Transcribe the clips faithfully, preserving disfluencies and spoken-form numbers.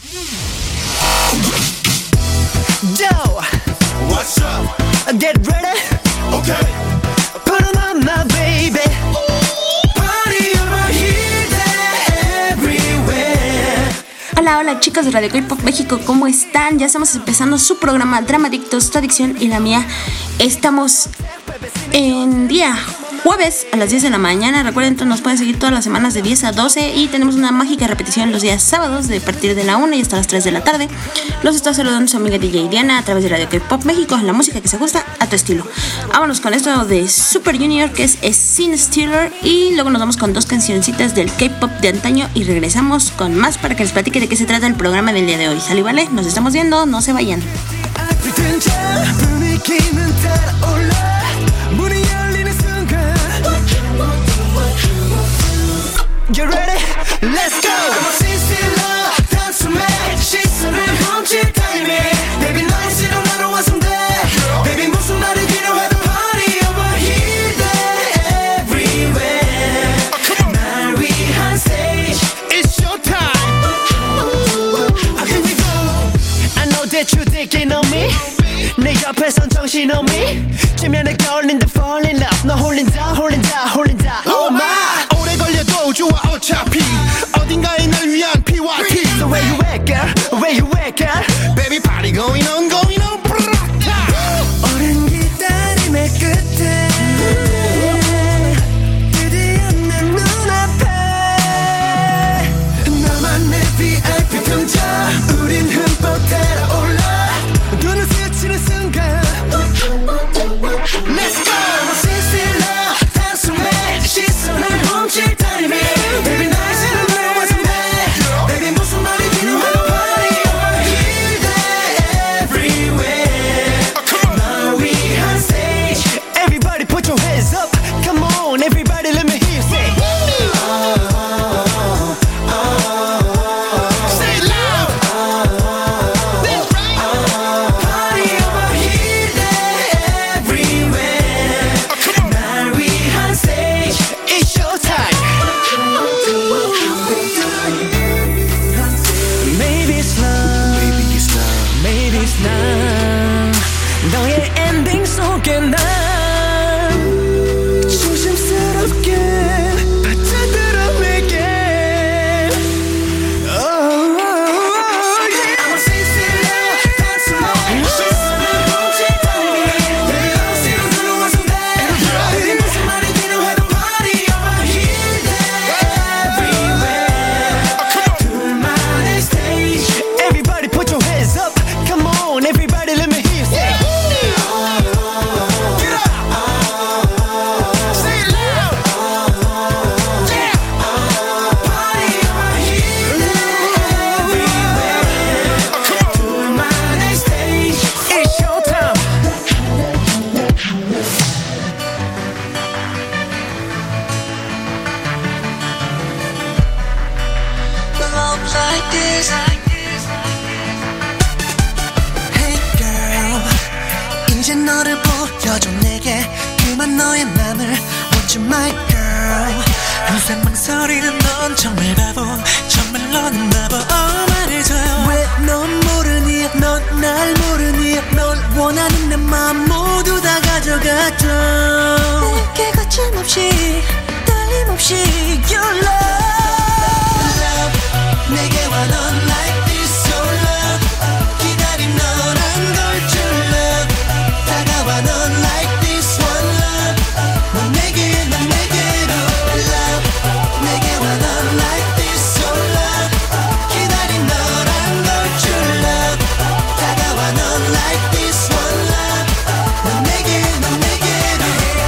Yo, what's up? Get ready. Okay. Put 'em on my baby. Party over here, everywhere. Hola, hola chicos de Radio K-Pop México, ¿cómo están? Ya estamos empezando su programa Dramadictos, tu adicción y la mía. Estamos en día jueves a las diez de la mañana. Recuerden, nos pueden seguir todas las semanas de diez a doce y tenemos una mágica repetición los días sábados de a partir de la una y hasta las tres de la tarde. Los está saludando su amiga D J Diana a través de Radio K-Pop México, la música que se ajusta a tu estilo. Vámonos con esto de Super Junior, que es Scene Stealer, y luego nos vamos con dos cancioncitas del K-Pop de antaño y regresamos con más para que les platique de qué se trata el programa del día de hoy. ¿Sale, vale? Nos estamos viendo, no se vayan. You ready? Let's go! I'm a sister, dance to me. 시선을 훔칠 타임에 Baby 널 싫어하러 왔는데 Baby 무슨 말이 필요해도 party over here there everywhere 날 위한 stage It's your time Here we go I know that you thinking of me 내 옆에선 정신없니 지면에 걸린다 fall in love 너 홀린다 홀린다 홀린다 Oh my 오래 걸려도 좋아 어차피 어딘가에 날 위한 피와이티 So where you at girl where you at girl Baby party going on going on 오랜 기다림의 끝에 드디어 내 눈앞에 나만의 브이아이피 평자 우린 흠뻑 달아올라 눈을 스치는 순간 Let's go! 시스라 단숨에 시선을 훔칠 타임에 Baby 날 싫어하러 왔는데 Baby 무슨 말이 필요해도 party over here there everywhere 날 위한 stage Everybody put your hands up Come on everybody let me hear you say Say it loud That's right Party over here there everywhere 날 위한 stage It's showtime Maybe it's love Maybe it's not 너의 엔딩 속에 난 조심스럽게 받쳐들어 내게 Oh yeah I'm a sincere 단숨에 시선을 훔칠 타임에 Baby 널 싫어하러 왔는데 Baby 무슨 말이 필요해도 party over here there everywhere 둘만의 stage Everybody put your hands up Come on everybody let me hear you say Get up Say it loud Yeah Party over here there everywhere 둘만의 stage It's showtime Love like this Hey girl 이제 너를 보여줘 내게 그만 너의 맘을 Want you my girl 항상 망설이는 넌 정말 바보 정말 너는 바보 oh 말해줘요 왜 넌 모르니 넌 날 모르니 널 원하는 내 맘 모두 다 가져갔죠 내게 거침없이 떨림없이 Your love Love 내게와 넌 like this so love 기다린 너란 걸 줄 love 다가와 넌 like this one love 넌 내게 난 내게로 love 내게와 넌 like this so love 기다린 너란 걸 줄 love 다가와 넌 like this one love 넌 내게 난 내게로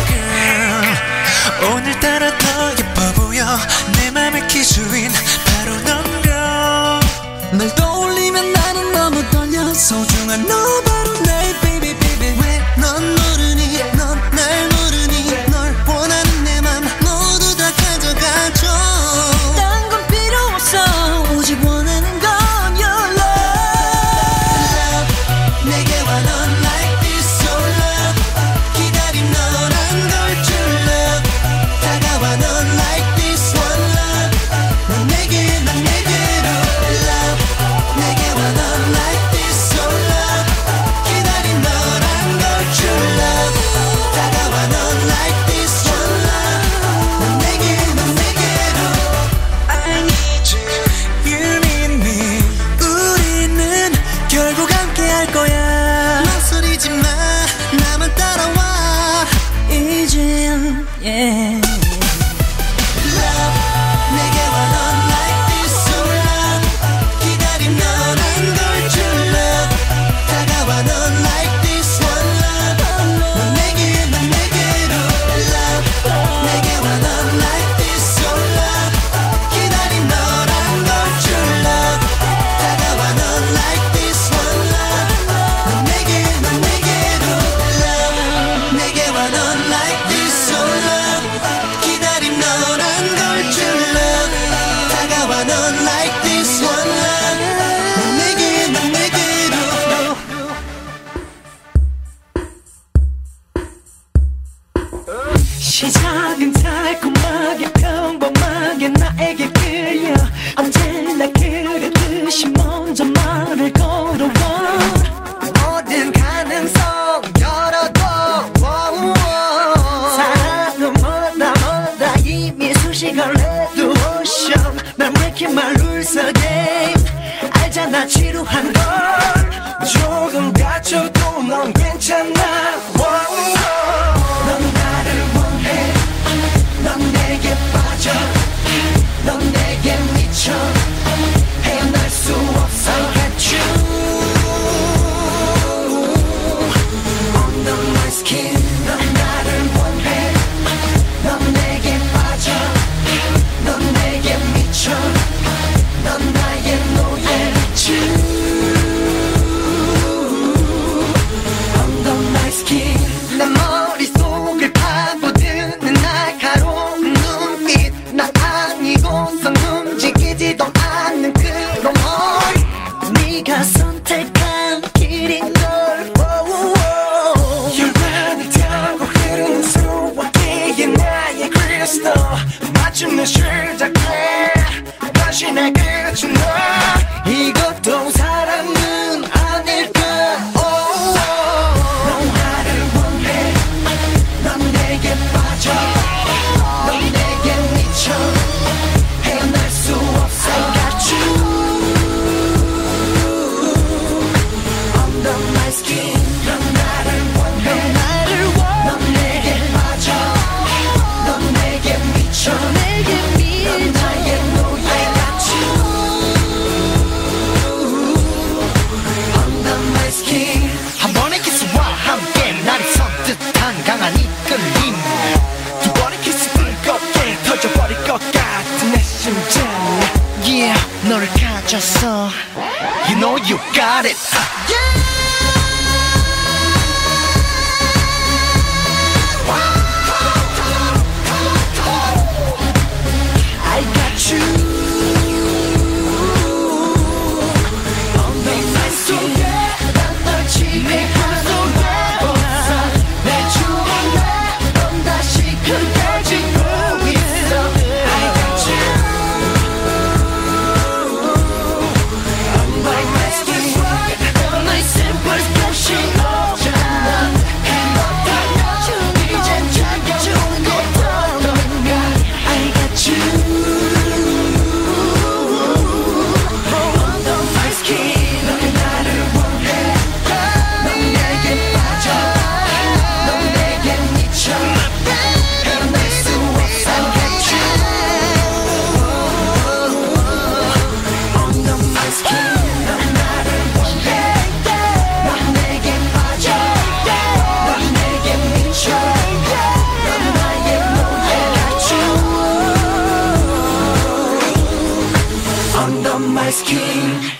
Girl 오늘따라 더 예뻐 보여 내 맘의 기주인 바로 넌겨 널 떠올리면 나는 너무 떨려 소중한 너 바로 내 baby baby 왜 넌 모르니 넌 날 모르니 널 원하는 내 맘 모두 다 가져가줘 딴 건 필요 없어 오직 원하는 건 your love Love 내게와 넌 like this so love 기다린 너란 걸 줄 love 다가와 넌 like this one love 넌 내게 난 내게로 love 손을 걸어와 모든 가능성 열어둬 사랑은 뭐다 뭐다 이미 수식을 해도 오션 난 왜 이렇게 말 lose again 알잖아 지루한 걸 조금 다쳐도 넌 괜찮아 넌 나를 원해 넌 내게 빠져 넌 내게 미쳐 헤어날 수 없어 I got you Under my skin 넌 나를 원해 넌 내게 빠져 넌 내게 미쳐 넌 나의 노예 I got you Under my skin 내 머릿속을 파고드는 날카로운 눈빛 나 아니고선 움직이지도 않는 그런 머리 네가 선택한 길인 걸 혈관을 타고 흐르는 수화기에 나의 크리스탈 맞춤을 시작해 다시 날 그친 너 이것도 사랑은 아닐까 넌 나를 원해 넌 내게 빠져 넌 내게 미쳐 헤어날 수 없어 I got you Under my skin 넌 나를 원해 넌 내게 빠져 넌 내게 미쳐 넌 나의 노예 I got you Under my skin 한 번의 키스와 함께 나를 선뜻한 강한 이끌림 두 번의 키스 뜨겁게 터져버릴 것 같은 내 심장 Yeah 너를 가졌어 You know you got it I got you Under my skin 난 널 지배하고 있어 내 주변에 넌 다시 그려지고 있어 I got you Under my skin 넌 나의 simple expression 없잖아 행복하면 이젠 자기 좋은 것도 너인가 I got you Under my skin 넌 나를 원해 넌 내게 빠져 넌 내게 미쳐 헤어날 수 없어 I got you Under my skin 넌 나를 원해 넌 내게 빠져 넌 내게 미쳐 넌 나의 노예 I got you Under my skin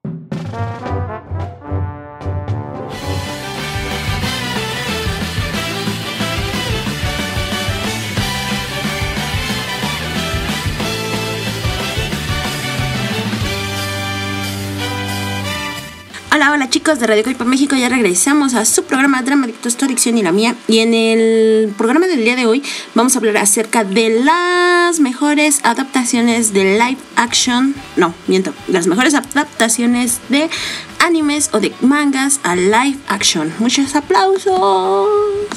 Hola, hola chicos de Radio Coipa México, ya regresamos a su programa Dramadictos, tu adicción y la mía. Y en el programa del día de hoy vamos a hablar acerca de las mejores adaptaciones de live action, no, miento, las mejores adaptaciones de animes o de mangas a live action. Muchos aplausos.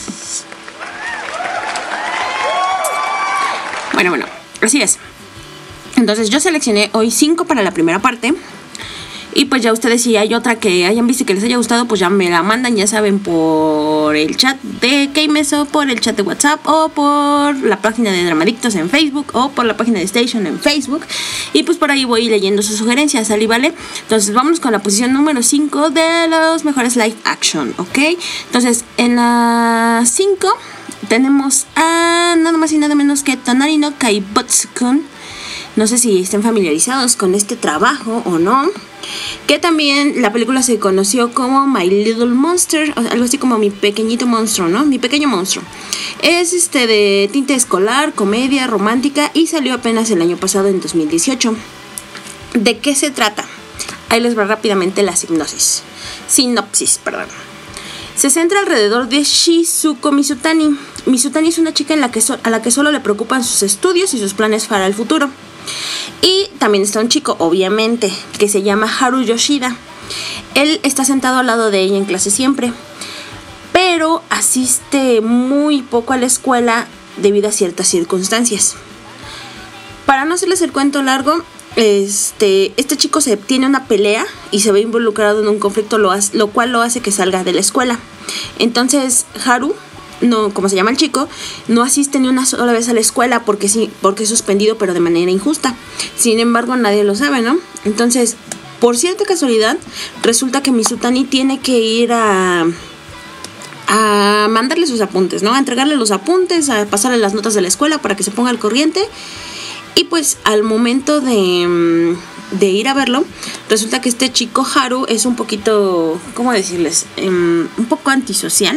Bueno, bueno, así es. Entonces yo seleccioné hoy cinco para la primera parte. Y pues ya ustedes, si hay otra que hayan visto y que les haya gustado, pues ya me la mandan, ya saben, por el chat de K-Mes o por el chat de WhatsApp o por la página de Dramadictos en Facebook o por la página de Station en Facebook. Y pues por ahí voy leyendo sus sugerencias, ¿sale? ¿Vale? Entonces vamos con la posición número cinco de los mejores live action, ¿ok? Entonces en la cinco tenemos a nada más y nada menos que Tonari no Kaibutsu-kun. No sé si estén familiarizados con este trabajo o no. Que también la película se conoció como My Little Monster, algo así como mi pequeñito monstruo, ¿no? Mi pequeño monstruo. Es este de tinte escolar, comedia, romántica y salió apenas el año pasado, en dos mil dieciocho. ¿De qué se trata? Ahí les va rápidamente la sinopsis. Sinopsis, perdón. Se centra alrededor de Shizuko Mizutani. Mizutani es una chica en la que so- a la que solo le preocupan sus estudios y sus planes para el futuro. Y también está un chico, obviamente, que se llama Haru Yoshida. Él está sentado al lado de ella en clase siempre, pero asiste muy poco a la escuela debido a ciertas circunstancias. Para no hacerles el cuento largo, este, este chico se tiene una pelea y se ve involucrado en un conflicto, lo, hace, lo cual lo hace que salga de la escuela. Entonces Haru, no, como se llama el chico, no asiste ni una sola vez a la escuela porque sí, porque es suspendido, pero de manera injusta. Sin embargo, nadie lo sabe, ¿no? Entonces, por cierta casualidad, resulta que Mizutani tiene que ir a a mandarle sus apuntes, ¿no? A entregarle los apuntes, a pasarle las notas de la escuela para que se ponga al corriente. Y pues al momento de, de ir a verlo, resulta que este chico Haru es un poquito, ¿cómo decirles? Um, un poco antisocial.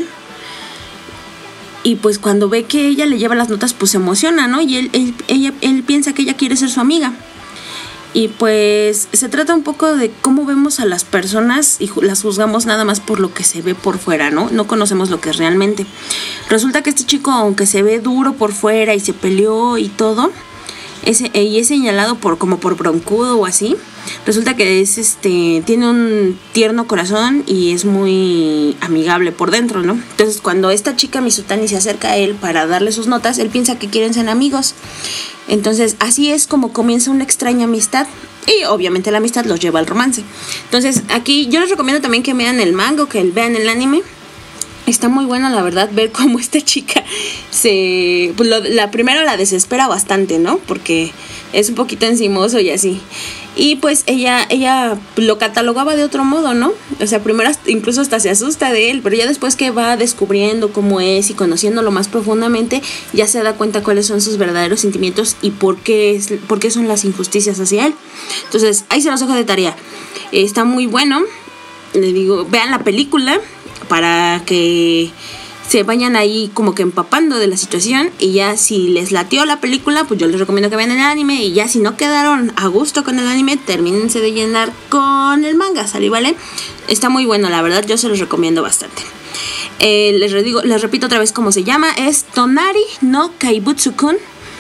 Y pues cuando ve que ella le lleva las notas, pues se emociona, ¿no? Y él, él, ella, él piensa que ella quiere ser su amiga. Y pues se trata un poco de cómo vemos a las personas y las juzgamos nada más por lo que se ve por fuera, ¿no? No conocemos lo que es realmente. Resulta que este chico, aunque se ve duro por fuera y se peleó y todo, es, y es señalado por como por broncudo o así, resulta que es este tiene un tierno corazón y es muy amigable por dentro, ¿no? Entonces cuando esta chica Mizutani se acerca a él para darle sus notas, él piensa que quieren ser amigos. Entonces así es como comienza una extraña amistad y obviamente la amistad los lleva al romance. Entonces aquí yo les recomiendo también que vean el manga o que vean el anime. Está muy bueno, la verdad, ver cómo esta chica se... Pues lo, la primero la desespera bastante, ¿no? Porque es un poquito encimoso y así. Y pues ella, ella lo catalogaba de otro modo, ¿no? O sea, primero incluso hasta se asusta de él, pero ya después que va descubriendo cómo es y conociéndolo más profundamente, ya se da cuenta cuáles son sus verdaderos sentimientos y por qué, es, por qué son las injusticias hacia él. Entonces, ahí se los dejo de tarea. Eh, está muy bueno. Les digo, vean la película para que se vayan ahí como que empapando de la situación, y ya si les latió la película, pues yo les recomiendo que vean el anime, y ya si no quedaron a gusto con el anime, termínense de llenar con el manga, ¿sale? ¿Vale? Está muy bueno, la verdad, yo se los recomiendo bastante. Eh, les, redigo, les repito otra vez cómo se llama, es Tonari no Kaibutsu-kun,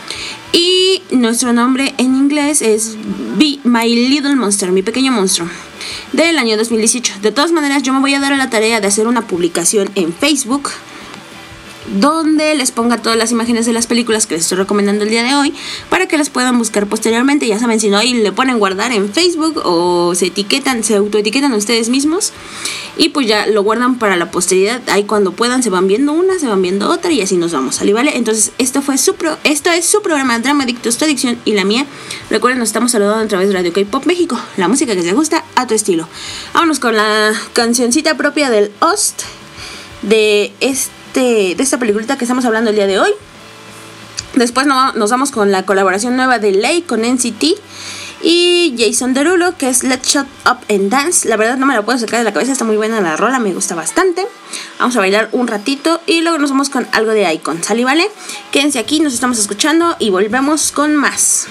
y nuestro nombre en inglés es Be My Little Monster, mi pequeño monstruo, del año dos mil dieciocho. De todas maneras, yo me voy a dar a la tarea de hacer una publicación en Facebook donde les ponga todas las imágenes de las películas que les estoy recomendando el día de hoy, para que las puedan buscar posteriormente. Ya saben, si no, ahí le ponen guardar en Facebook o se etiquetan, se autoetiquetan ustedes mismos y pues ya lo guardan para la posteridad. Ahí cuando puedan se van viendo una, se van viendo otra y así nos vamos, ¿sale? ¿Vale? Entonces esto fue su pro, esto es su programa Drama Adictos, tu adicción y la mía. Recuerden, nos estamos saludando a través de Radio K-Pop México, la música que se gusta a tu estilo. Vámonos con la cancioncita propia del host de este de esta peliculita que estamos hablando el día de hoy. Después no, nos vamos con la colaboración nueva de Lay con N C T y Jason Derulo, que es Let's Shut Up and Dance. La verdad no me la puedo sacar de la cabeza, está muy buena la rola, me gusta bastante. Vamos a bailar un ratito y luego nos vamos con algo de Icon, ¿sale? ¿Vale? Quédense aquí, nos estamos escuchando y volvemos con más.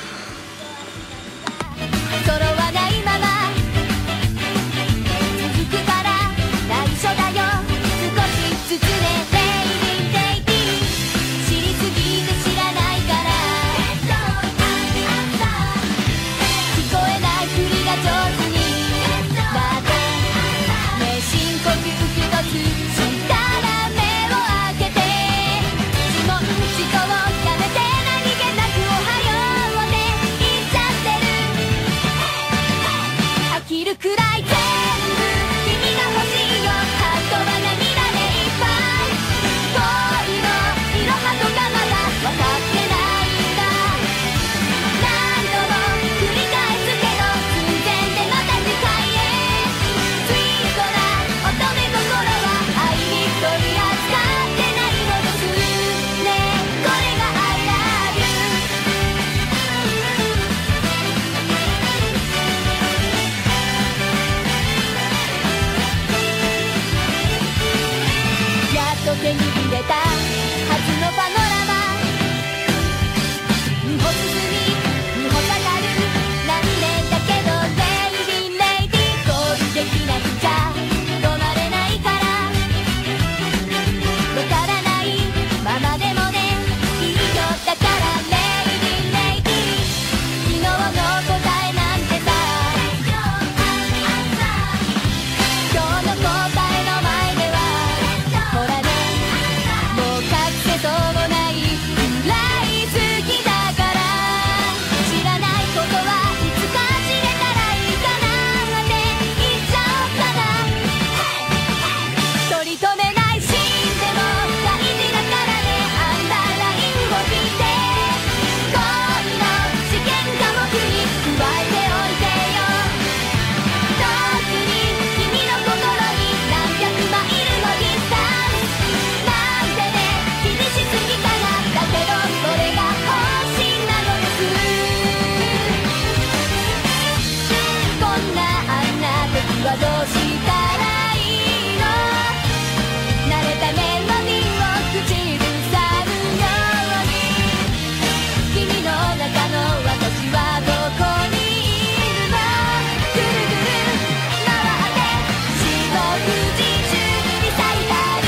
はどうしたらいいの慣れたメロディーを口ずさむように君の中の私はどこにいるのぐるぐる回って四国時中リサイタル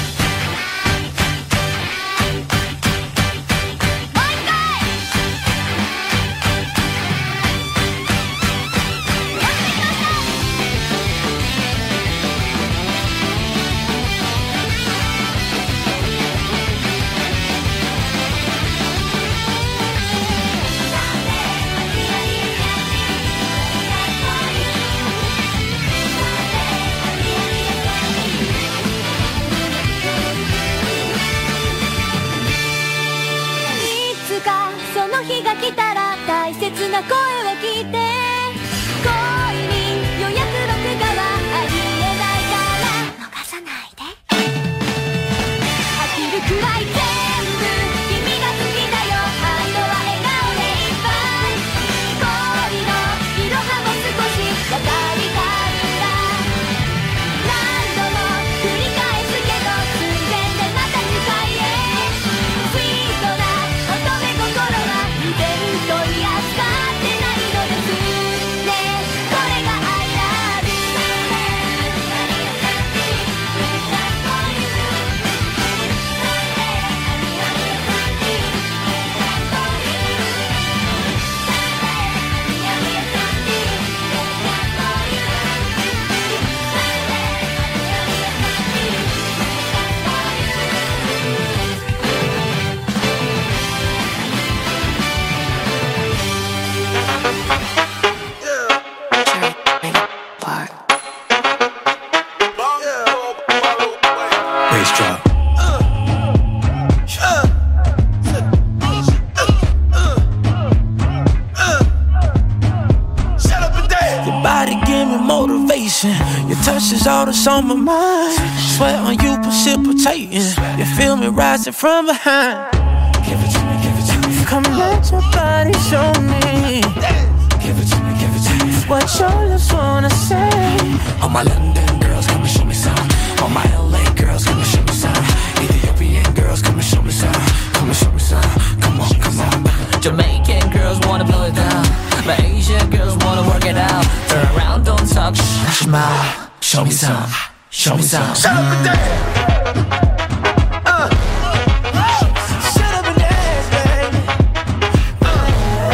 もう一回いつかその日が来たら大切な声を聞いて恋に予約録画はありえないから逃さないで飽きるくらい全部君が好きだよあとは笑顔でいっぱい恋のいろはも少し分かりたいんだ何度も繰り返すけど寸前でまた次回へスイートな乙女心はイベントに扱ってないのですねこれが I love you Your touch is all that's on my mind. Sweat on you precipitating. You feel me rising from behind. Give it to me, give it to me. Come let your body show me. Give it to me, give it to me. What your lips wanna say. All my London girls, come and show me some. All my L A girls, come and show me some. Ethiopian girls, come and show me some. Come and show me some. Come on, come on. Jamaican girls wanna blow it down. My Asian girls wanna work it out. Turn around, don't talk, shh, smile. Show me some, show me some. Shut up and dance. Uh. Shut up and dance, baby. Uh.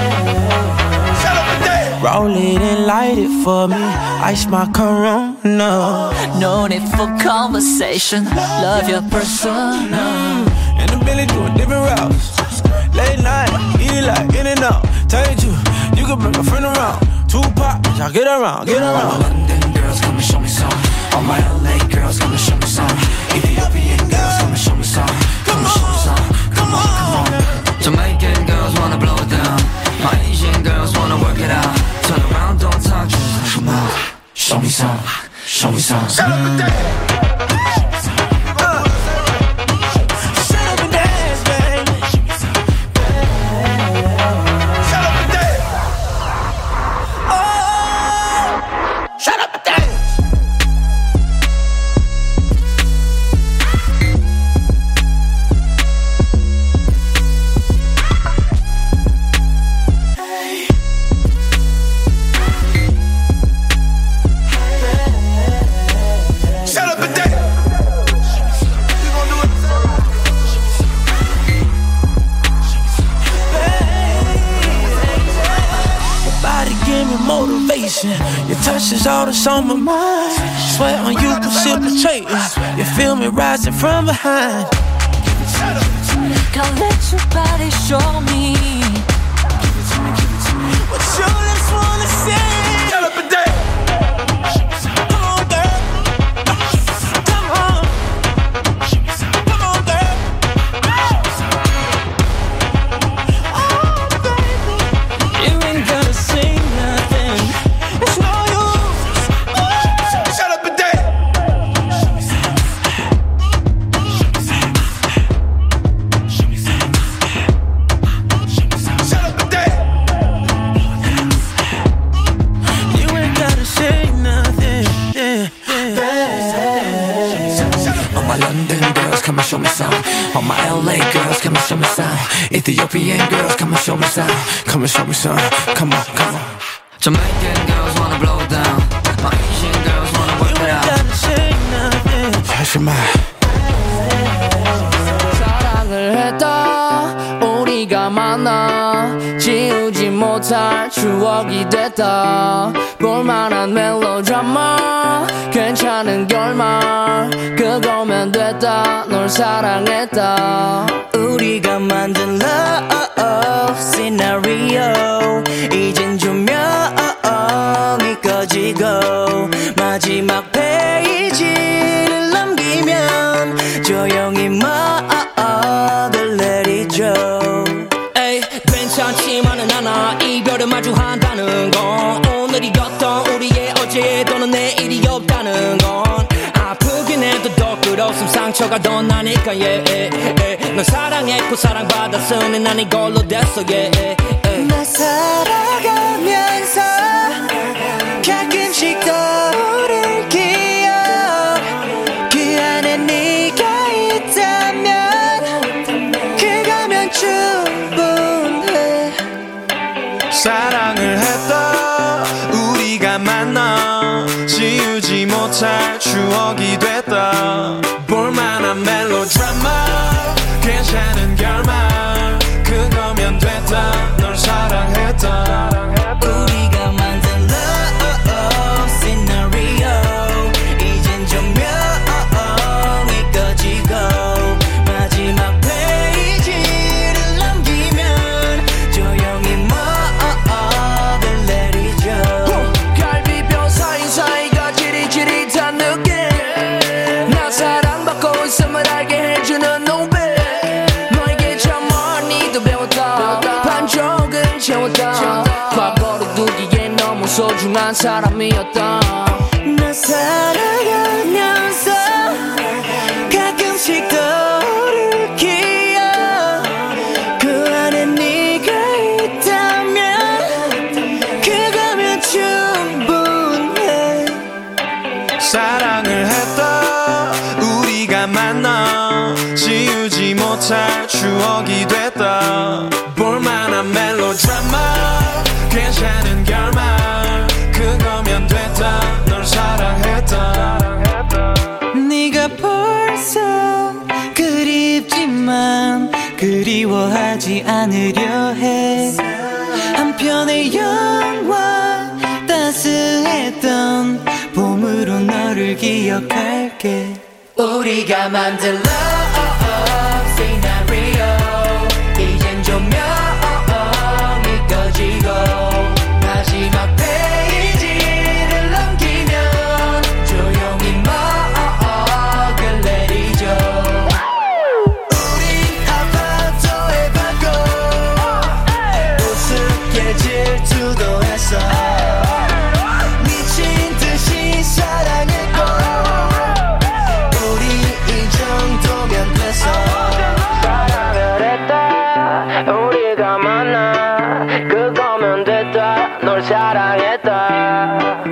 Shut up and dance. Roll it and light it for me. Ice my Corona. No need for conversation. Love your persona. And the Billy doing different routes. Late night, eat it like in and out. Tell you true, you can bring a friend around. Two pop, y'all get around, get around. All my London girls, come and show me some. All my L A girls, come and show me some. Ethiopian girls, come and show me some. Come and show me some. Come on, come on. Jamaican girls wanna blow it down. My Asian girls wanna work it out. Turn around, don't talk, just come on. Show me some, show me some. Shut up and dance. Your touch is all that's on my mind. Sweat on you precipitating. You feel me rising from behind. Come let your body show me what your lips wanna say. Shut up and dance. Come on, girl. Come on. Come on, girl. Oh, baby. You ain't gotta say nothing. It's no use. Oh. Shut up and dance. Show me some. Show me some. London girls, come and show me some. All my L A girls, come and show me some. Ethiopian girls, come and show me some. Come and show me some. Come on, come on. Jamaican girls wanna blow it down. My Asian girls wanna work it out. 하지마. 사랑을 했다 우리가 만나 지우지 못할 추억이 됐다 볼만한 멜로드라마 괜찮은 결말 그거면 됐다 널 사랑했다 우리가 만든 love scenario 이젠 조명이 꺼지고 마지막 페이지를 넘기면 조용히 막을 내리죠. 에이 괜찮지만은 않아 이별을 마주한다는 건 오늘이었던 우리의 어제 또는 내일이 없다는 건 아프긴 해도 더 끝없음 상처가 더 나니까 yeah, yeah, yeah. 넌 사랑했고 사랑받았으니 난 이걸로 됐어 yeah, yeah, yeah. 나 살아가면서 가끔씩 떠오를 기억 그 안에 네가 있다면 그거면 충분해. 사랑을 했다 우리가 만나 지우지 못할 추억이 됐다 볼만한 멜로드라마 괜찮은 결말 그거면 됐다 널 사랑했다 우리가 만든 love scenario 이젠 조명이 꺼지고 마지막 페이지를 넘기면 조용히 막을 내리죠. 갈비뼈 사이사이가 지릿지릿한 느낌 나 사랑받고 있음을 알게 해주는 노래 너에게 참 많이도 배웠다 반쪽은 채웠다 과거로 두기엔 너무 소중한 사람이었다 나 살아가면서 가끔씩 떠오를 기억 그 안에 네가 있다면 그거면 충분해. 사랑을 했다 우리가 만나 지우지 못할 추억이 됐다 볼만한 멜로드라마 괜찮은 결말 그거면 됐다 널 사랑했다 네가 벌써 그립지만 그리워하지 않으려 해. 한편의 영화 따스했던 봄으로 너를 기억할게. 우리가 만든 love scenario 이젠 조명이 꺼지고 마지막 페이지를 넘기면 조용히 막을 내리죠. 우린 아파트에 받고 우습게 질투도 했어. 미친 듯이 사랑했고 우리 이 정도면 됐어. 사랑을 했다 우리가 만나 그거면 됐다 널 사랑했다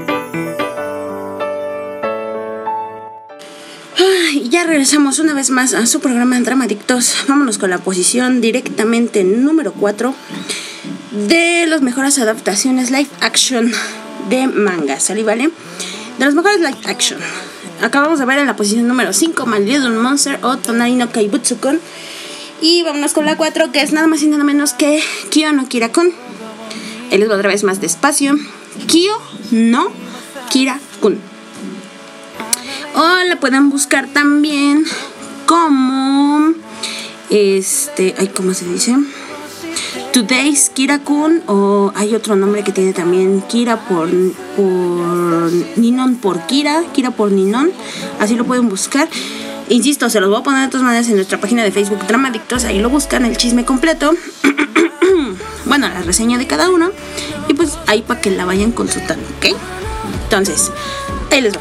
Y ya regresamos una vez más a su programa Dramadictos. Vámonos con la posición directamente número cuatro de las mejores adaptaciones live action de manga, ¿sale? ¿Vale? De los mejores live action. Acabamos de ver en la posición número cinco My Little Monster o Tonari no Kaibutsu-kun. Y vámonos con la cuatro, que es nada más y nada menos que Kyo no Kira-kun. Él les va otra vez más despacio. Kyo no Kira-kun. O la pueden buscar también como este, ay, ¿cómo se dice? Today's Kira-kun, o hay otro nombre que tiene también Kira por, por Ninon por Kira, Kira por Ninon, así lo pueden buscar. Insisto, se los voy a poner de todas maneras en nuestra página de Facebook Dramadictos, ahí lo buscan el chisme completo. Bueno, la reseña de cada uno, y pues ahí para que la vayan consultando, ¿ok? Entonces, ahí les va.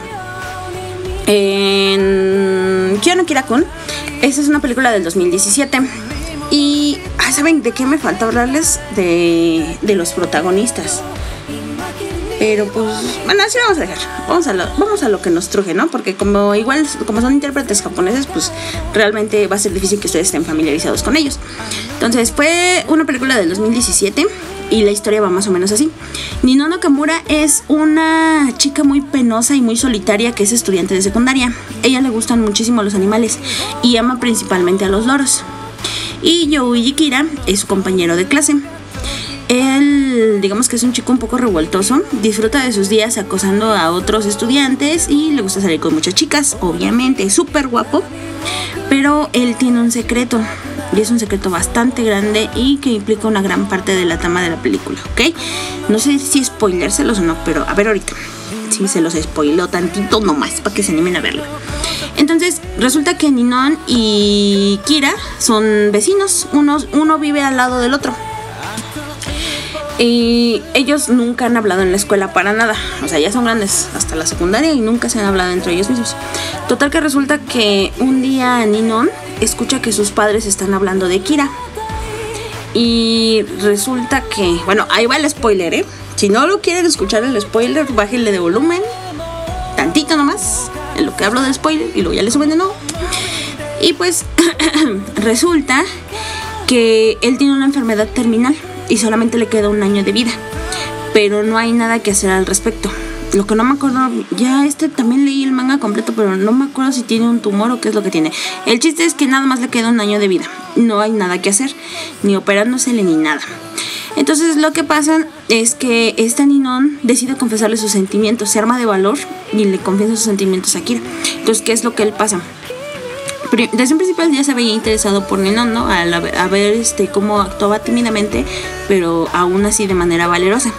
En Kyo no Kira-kun, esta es una película del dos mil diecisiete. Y, ¿saben de qué me falta hablarles? De, de los protagonistas. Pero pues, bueno, así lo vamos a dejar. Vamos a lo, vamos a lo que nos truje, ¿no? Porque como igual, como son intérpretes japoneses, pues realmente va a ser difícil que ustedes estén familiarizados con ellos. Entonces, fue una película del dos mil diecisiete y la historia va más o menos así. Ninon Nakamura es una chica muy penosa y muy solitaria que es estudiante de secundaria. A ella le gustan muchísimo los animales y ama principalmente a los loros. Y Youji Kira es su compañero de clase. Él, digamos que es un chico un poco revoltoso, disfruta de sus días acosando a otros estudiantes y le gusta salir con muchas chicas, obviamente, es súper guapo, pero él tiene un secreto, y es un secreto bastante grande y que implica una gran parte de la trama de la película, ¿ok? No sé si spoilérselos o no, pero a ver ahorita, si se los spoileo tantito nomás, para que se animen a verlo. Entonces, resulta que Ninon y Kira son vecinos, uno, uno vive al lado del otro. Y ellos nunca han hablado en la escuela para nada. O sea, ya son grandes hasta la secundaria y nunca se han hablado entre ellos mismos. Total que resulta que un día Ninon escucha que sus padres están hablando de Kira. Y resulta que, bueno, ahí va el spoiler, ¿eh? Si no lo quieren escuchar el spoiler, bájenle de volumen tantito nomás en lo que hablo del spoiler y luego ya le suben de nuevo. Y pues resulta que él tiene una enfermedad terminal y solamente le queda un año de vida, pero no hay nada que hacer al respecto. Lo que no me acuerdo, ya este también leí el manga completo, pero no me acuerdo si tiene un tumor o qué es lo que tiene. El chiste es que nada más le queda un año de vida, no hay nada que hacer, ni operándosele ni nada. Entonces lo que pasa es que esta Ninon decide confesarle sus sentimientos, se arma de valor y le confiesa sus sentimientos a Kira. Entonces, ¿qué es lo que él pasa? Desde un principio ya se veía interesado por Ninon, ¿no? Al, a ver este, cómo actuaba tímidamente, pero aún así de manera valerosa.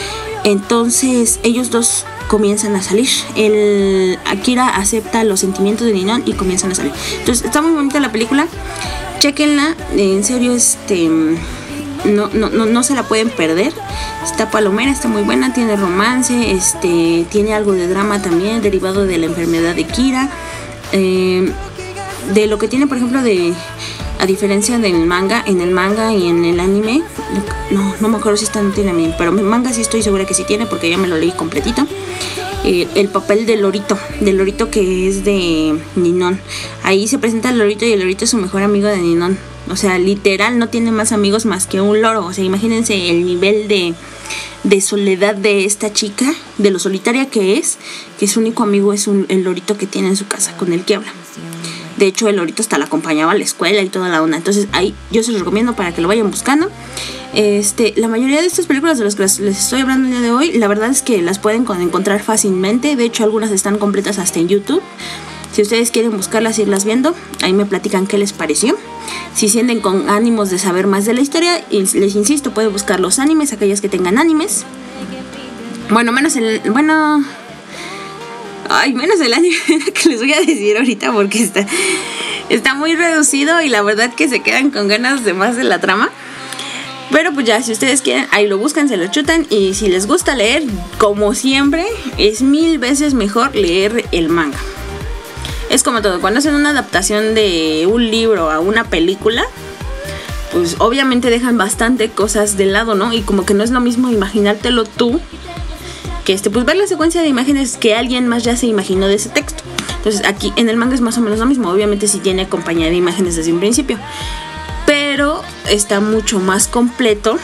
Entonces ellos dos comienzan a salir. El Akira acepta los sentimientos de Ninon y comienzan a salir. Entonces está muy bonita la película. Chéquenla, en serio, este no, no, no, no se la pueden perder. Está palomera, está muy buena, tiene romance, este, tiene algo de drama también, derivado de la enfermedad de Kira. Eh, de lo que tiene, por ejemplo, de a diferencia del manga, en el manga y en el anime, no, no me acuerdo si esta no tiene anime, pero en manga sí estoy segura que sí tiene porque ya me lo leí completito. Eh, el papel del lorito, del lorito que es de Ninon. Ahí se presenta el lorito y el lorito es su mejor amigo de Ninon. O sea, literal no tiene más amigos más que un loro. O sea, imagínense el nivel de, de soledad de esta chica, de lo solitaria que es, que su único amigo es un, el lorito que tiene en su casa, con el que habla. De hecho, el lorito hasta la acompañaba a la escuela y toda la onda. Entonces, ahí yo se los recomiendo para que lo vayan buscando. Este, la mayoría de estas películas de las que les estoy hablando el día de hoy, la verdad es que las pueden encontrar fácilmente. De hecho, algunas están completas hasta en YouTube. Si ustedes quieren buscarlas e irlas viendo, ahí me platican qué les pareció. Si sienten con ánimos de saber más de la historia, y les insisto, pueden buscar los animes, aquellas que tengan animes. Bueno, menos el... Bueno... Ay, menos el anime que les voy a decir ahorita porque está, está muy reducido y la verdad que se quedan con ganas de más de la trama. Pero pues ya, si ustedes quieren, ahí lo buscan, se lo chutan. Y si les gusta leer, como siempre, es mil veces mejor leer el manga. Es como todo, cuando hacen una adaptación de un libro a una película, pues obviamente dejan bastante cosas de lado, ¿no? Y como que no es lo mismo imaginártelo tú que este, pues ver la secuencia de imágenes que alguien más ya se imaginó de ese texto. Entonces aquí en el manga es más o menos lo mismo. Obviamente sí tiene compañía de imágenes desde un principio, pero está mucho más completo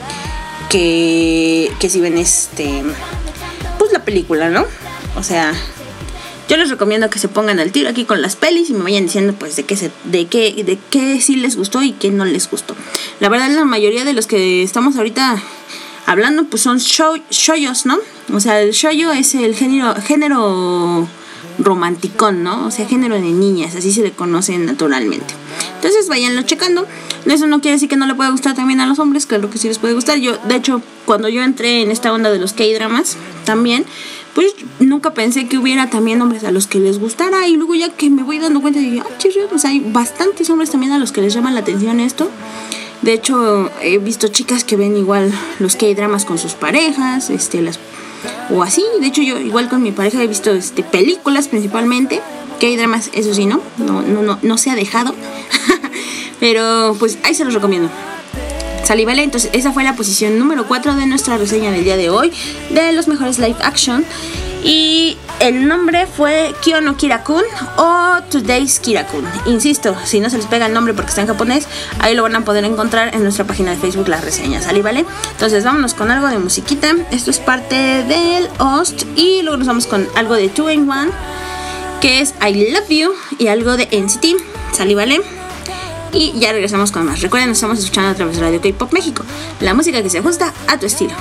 que, que si ven este pues la película, ¿no? O sea, yo les recomiendo que se pongan al tiro aquí con las pelis y me vayan diciendo pues de qué se, de qué, de qué sí les gustó y qué no les gustó. La verdad, la mayoría de los que estamos ahorita hablando pues son show, shoyos, ¿no? O sea, el shoyo es el género, género romanticón, ¿no? O sea, género de niñas, así se le conoce naturalmente. Entonces váyanlo checando. Eso no quiere decir que no le pueda gustar también a los hombres, claro que sí les puede gustar. Yo, de hecho, cuando yo entré en esta onda de los K-dramas también, pues nunca pensé que hubiera también hombres a los que les gustara. Y luego ya que me voy dando cuenta, dije, ah, chirrios, pues hay bastantes hombres también a los que les llama la atención esto. De hecho, he visto chicas que ven igual los K-dramas con sus parejas, este, las, o así. De hecho, yo igual con mi pareja he visto este, películas principalmente. K-dramas, eso sí, ¿no? No, no, no, no se ha dejado. Pero pues ahí se los recomiendo. ¿Sale, vale? Entonces esa fue la posición número cuatro de nuestra reseña del día de hoy de los mejores live action. Y el nombre fue Kyo no Kira-kun o Today's Kira-kun. Insisto, si no se les pega el nombre porque está en japonés, ahí lo van a poder encontrar en nuestra página de Facebook, las reseñas, ¿sale, vale? Entonces vámonos con algo de musiquita. Esto es parte del host. Y luego nos vamos con algo de two in one, que es I Love You, y algo de N C T, ¿sale, vale? Y ya regresamos con más. Recuerden, nos estamos escuchando a través de Radio K-Pop México, la música que se ajusta a tu estilo.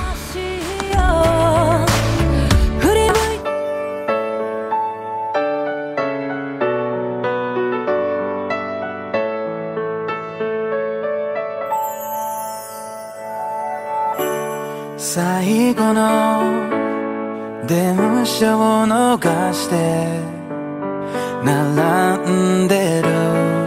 最後の電車を逃して並んでる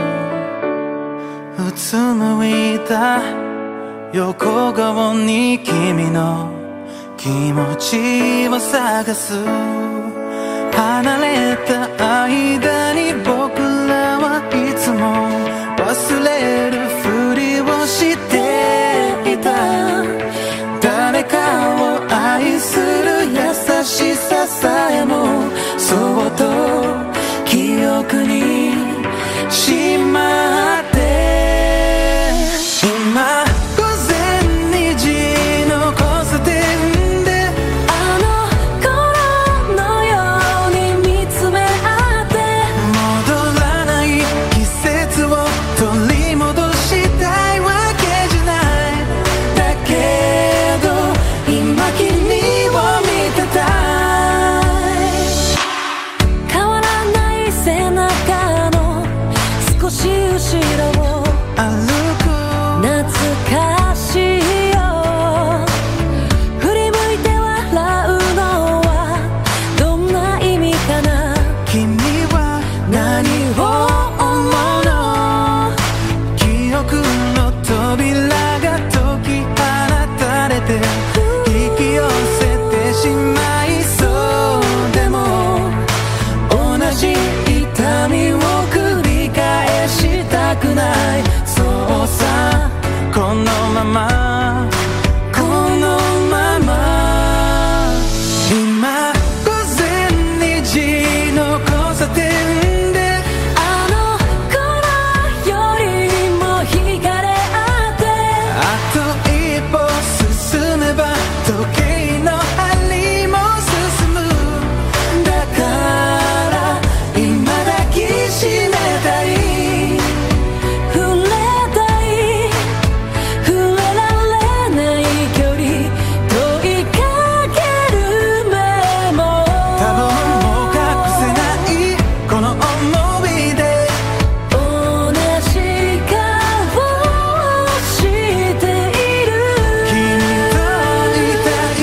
うつむいた横顔に君の気持ちを探す離れた間に僕らはいつも忘れるふりをしていた誰かを愛する優しささえもそっと記憶にしまって今午前にじの交差点であの頃のように見つめ合って戻らない季節を取り戻したいわけじゃないだけど今君を見てたい変わらない背中の少し後ろを歩く懐かしいよ振り向いて笑うのはどんな意味かな君は何を思うの記憶の扉が解き放たれて引き寄せてしまいそうでも同じ痛みを繰り返したくないそうさこのままこのまま今午前にじの交差点であの頃よりも惹かれ合ってあと一歩進めば時計の針も進むだから今抱きしめたい触れたい触れられない距離問いかける目も多分もう隠せないこの想いで同じ顔をしている君といたい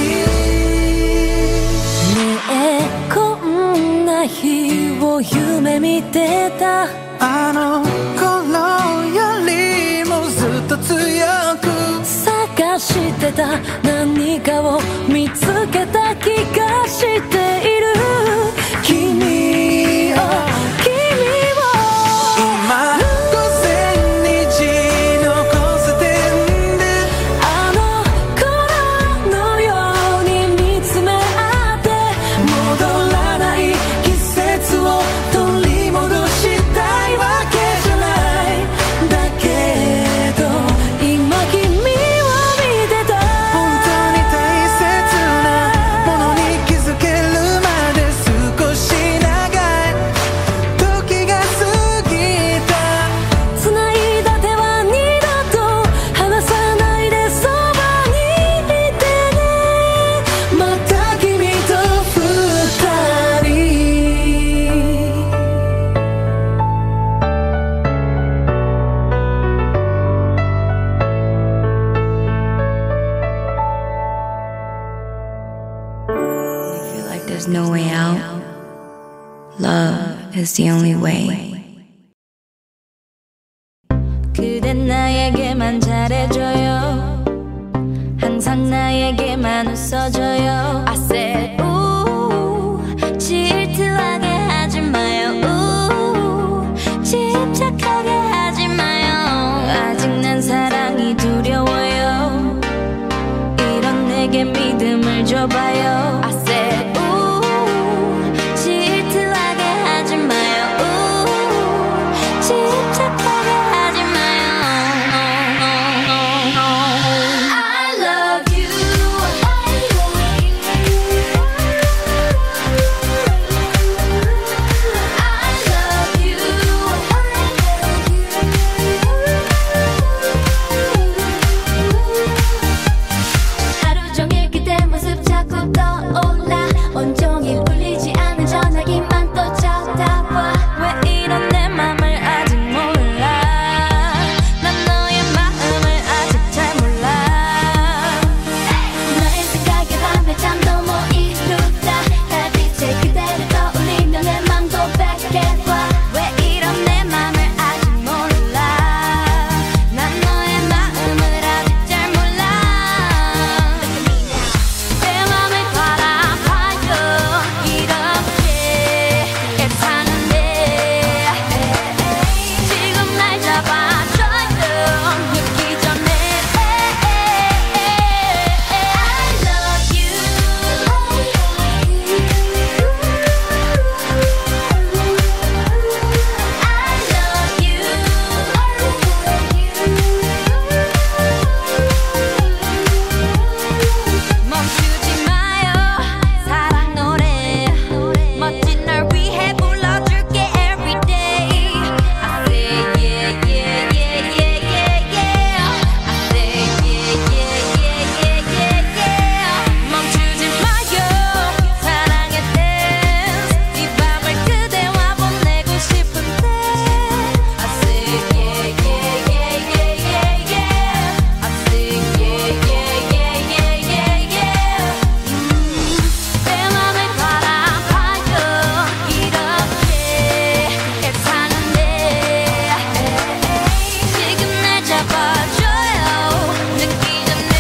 ねえこんな日を夢見てたあの頃よりもずっと強く探してた何かを見つけた気がしている君を君を今午前にじの交差点であの頃のように見つめ合って戻らない季節を取り戻したいわけじゃないだけど今君を見てた本当に大切なものに気づけるまで少し長い時が過ぎた繋いだ手は二度と離さないでそばにいてねまた君と二人 You feel like there's no way out. Love is the only way. 그댄 나에게만 잘해줘요 항상 나에게만 웃어줘요 I said ooh 질투하게 하지 마요 ooh 집착하게 하지 마요 아직 난 사랑이 두려워요 들어봐요. I said ooh, 질투하게 하지 마요. ooh, 집착하게 하지 마요. I love you. I love you. I love you. 하루 종일 그대 모습 자꾸 떠올라. 온종일 울리지 않는 전화기만 또 쳐다봐. 왜 이런 내 맘을 아직 몰라. 난 너의 마음을 아직 잘 몰라. 너의 생각에 밤에 잠도 못 이루다. 달빛에 그대를 떠올리며 내 맘도 뺏겨봐. 왜 이런 내 맘을 아직 몰라. 난 너의 마음을 아직 잘 몰라. 내 맘을 바라봐요. 이렇게 애타는데 지금 날 잡아줘요. 늦기 전에 I love you. I love you. 멈추지 마요. 사랑 노래 멋진 널 위해 불러줄게 every day. I say yeah yeah yeah yeah yeah yeah. I say yeah yeah yeah yeah yeah yeah. 멈추지 마요. 사랑의 dance. 이 밤을 그대와 보내고 싶은데. I say yeah yeah yeah yeah yeah yeah. I say yeah yeah yeah yeah yeah yeah. 내 맘을 바라봐요. 이렇게 애타는데 지금 날 잡아줘요. 늦기 전에.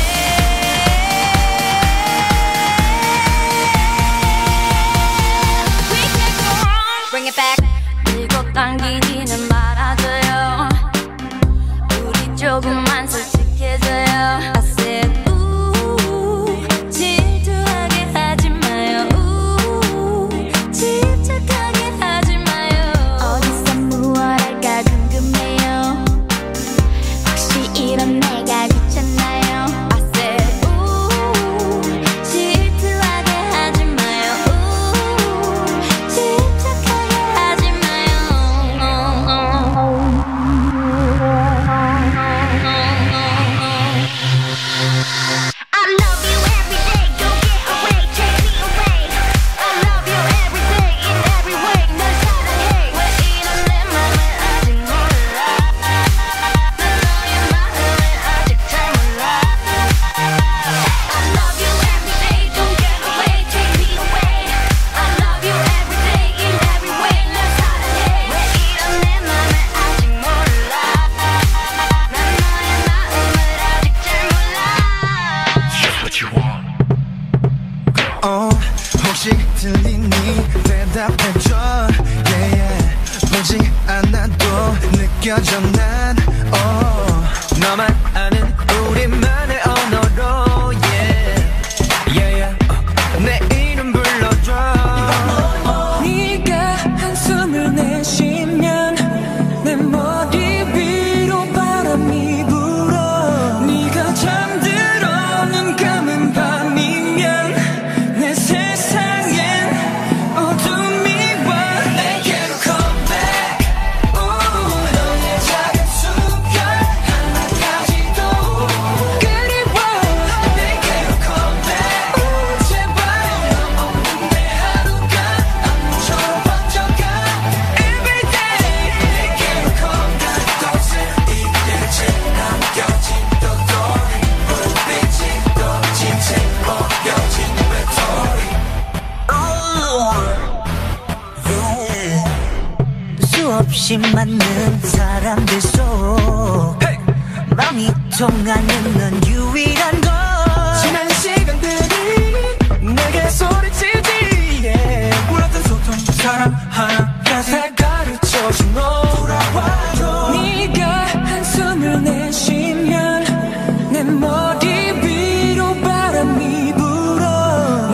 We can go on. Bring it back. 밀고 당기지는 말아줘요. 우리 조금만 솔직해져요. I said ooh, 질투하게 하지 마요. ooh, 집착하게 하지 마요. 어디서 무얼 할까 궁금해요. 혹시 이런 내가 귀찮나요? I said ooh, 질투하게 하지 마요. ooh, 집착하게 하지 마요. I love you every day. Don't get away, take me away. I love you every day in every way. 널 사랑해. 왜 이런 내 맘을 아직 몰라. 난 너의 마음을 아직 잘 몰라. I love you every day. Don't get away, take me away. I love you every day in every way. 널 사랑해. 왜 이런 내 맘을 아직 몰라. 난 너의 마음을 아직 잘 몰라. 어, 혹시 들리니 대답해줘. yeah, yeah. 보지 않아도 느껴져 난 oh. 너만 아는 우리만의 언어로 yeah. Yeah, yeah. 어, 내 이름 불러줘. 네가 한숨을 내쉬면 내 머리 위로 바람이 불어. 네가 잠들어 눈 감은 밤이면 내 세상엔 어둠이 와. 내게로 come back. Ooh, 너의 작은 숨결 하나까지도 그리워. 내게로 come back. Ooh, 제발 너 없는 내 하루가 안무처럼 번져가 every day. 내게로 come back. 꽃을 이대체 남겨진 도토리 불빛이 꺼진 채 버려진 외톨이. 수없이 많은 사람들 속 마음이 통하는 넌 유일한 것. 지난 시간들이 내게 소리치지 yeah. 몰랐던 소통 사람 하나 가사 가르쳐준 너 돌아와줘. 네가 한숨을 내쉬면 내 머리 위로 바람이 불어.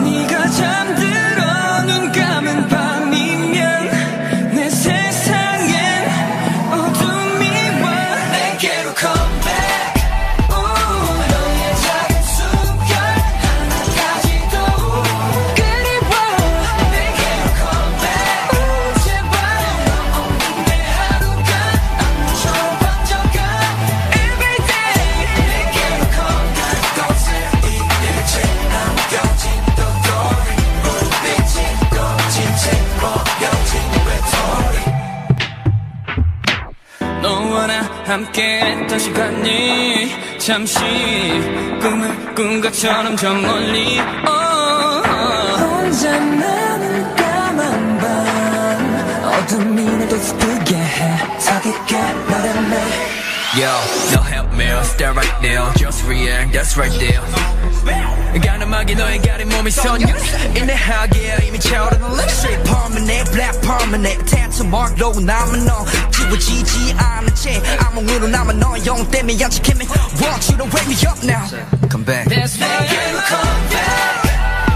함께했던 시간이 잠시 꿈을 꾼 것처럼 저 멀리 oh, oh. 혼자 나는 까만 밤 어둠이 나도 슬프게 해 사귀게 바람에 Yo, no help me, stay right there Just react, that's right there 가늠하게 너의 가린 몸이 선율 인내하게 이미 차오르는 lipstick permanent, black permanent tattoo mark로 남은 너 지워지지 않은 채 암몽으로 남은 너의 영 때문에 양치케면 Want you to wake me up now Come back That's why you come back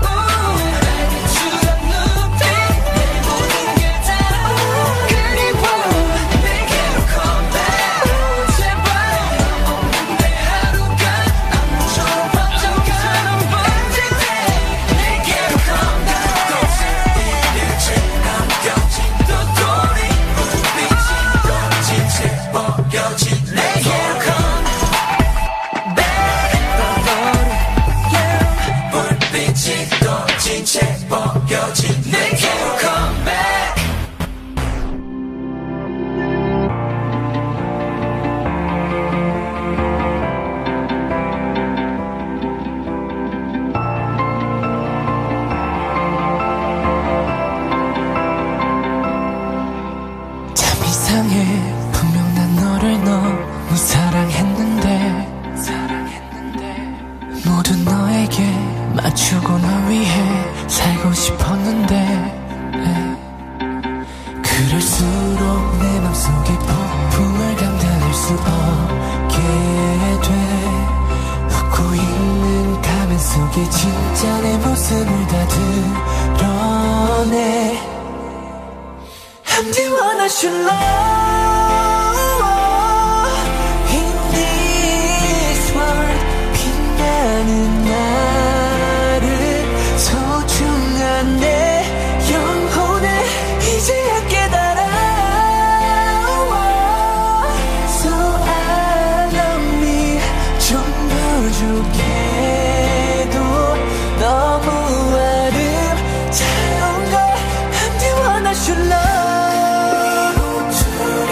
분명 난 너를 너무 사랑했는데, 사랑했는데 모두 너에게 맞추고 널 위해 살고 싶었는데 그럴수록 내 맘속에 폭풍을 감당할 수 없게 돼 웃고 있는 가면 속에 진짜 내 모습을 다 드러내 I'm the one I should love In this world 빛나는 나를 소중한 내 영혼을 이제야 깨달아 So I love me 좀 부족해도 너무 아름다운 걸 I'm the one I should love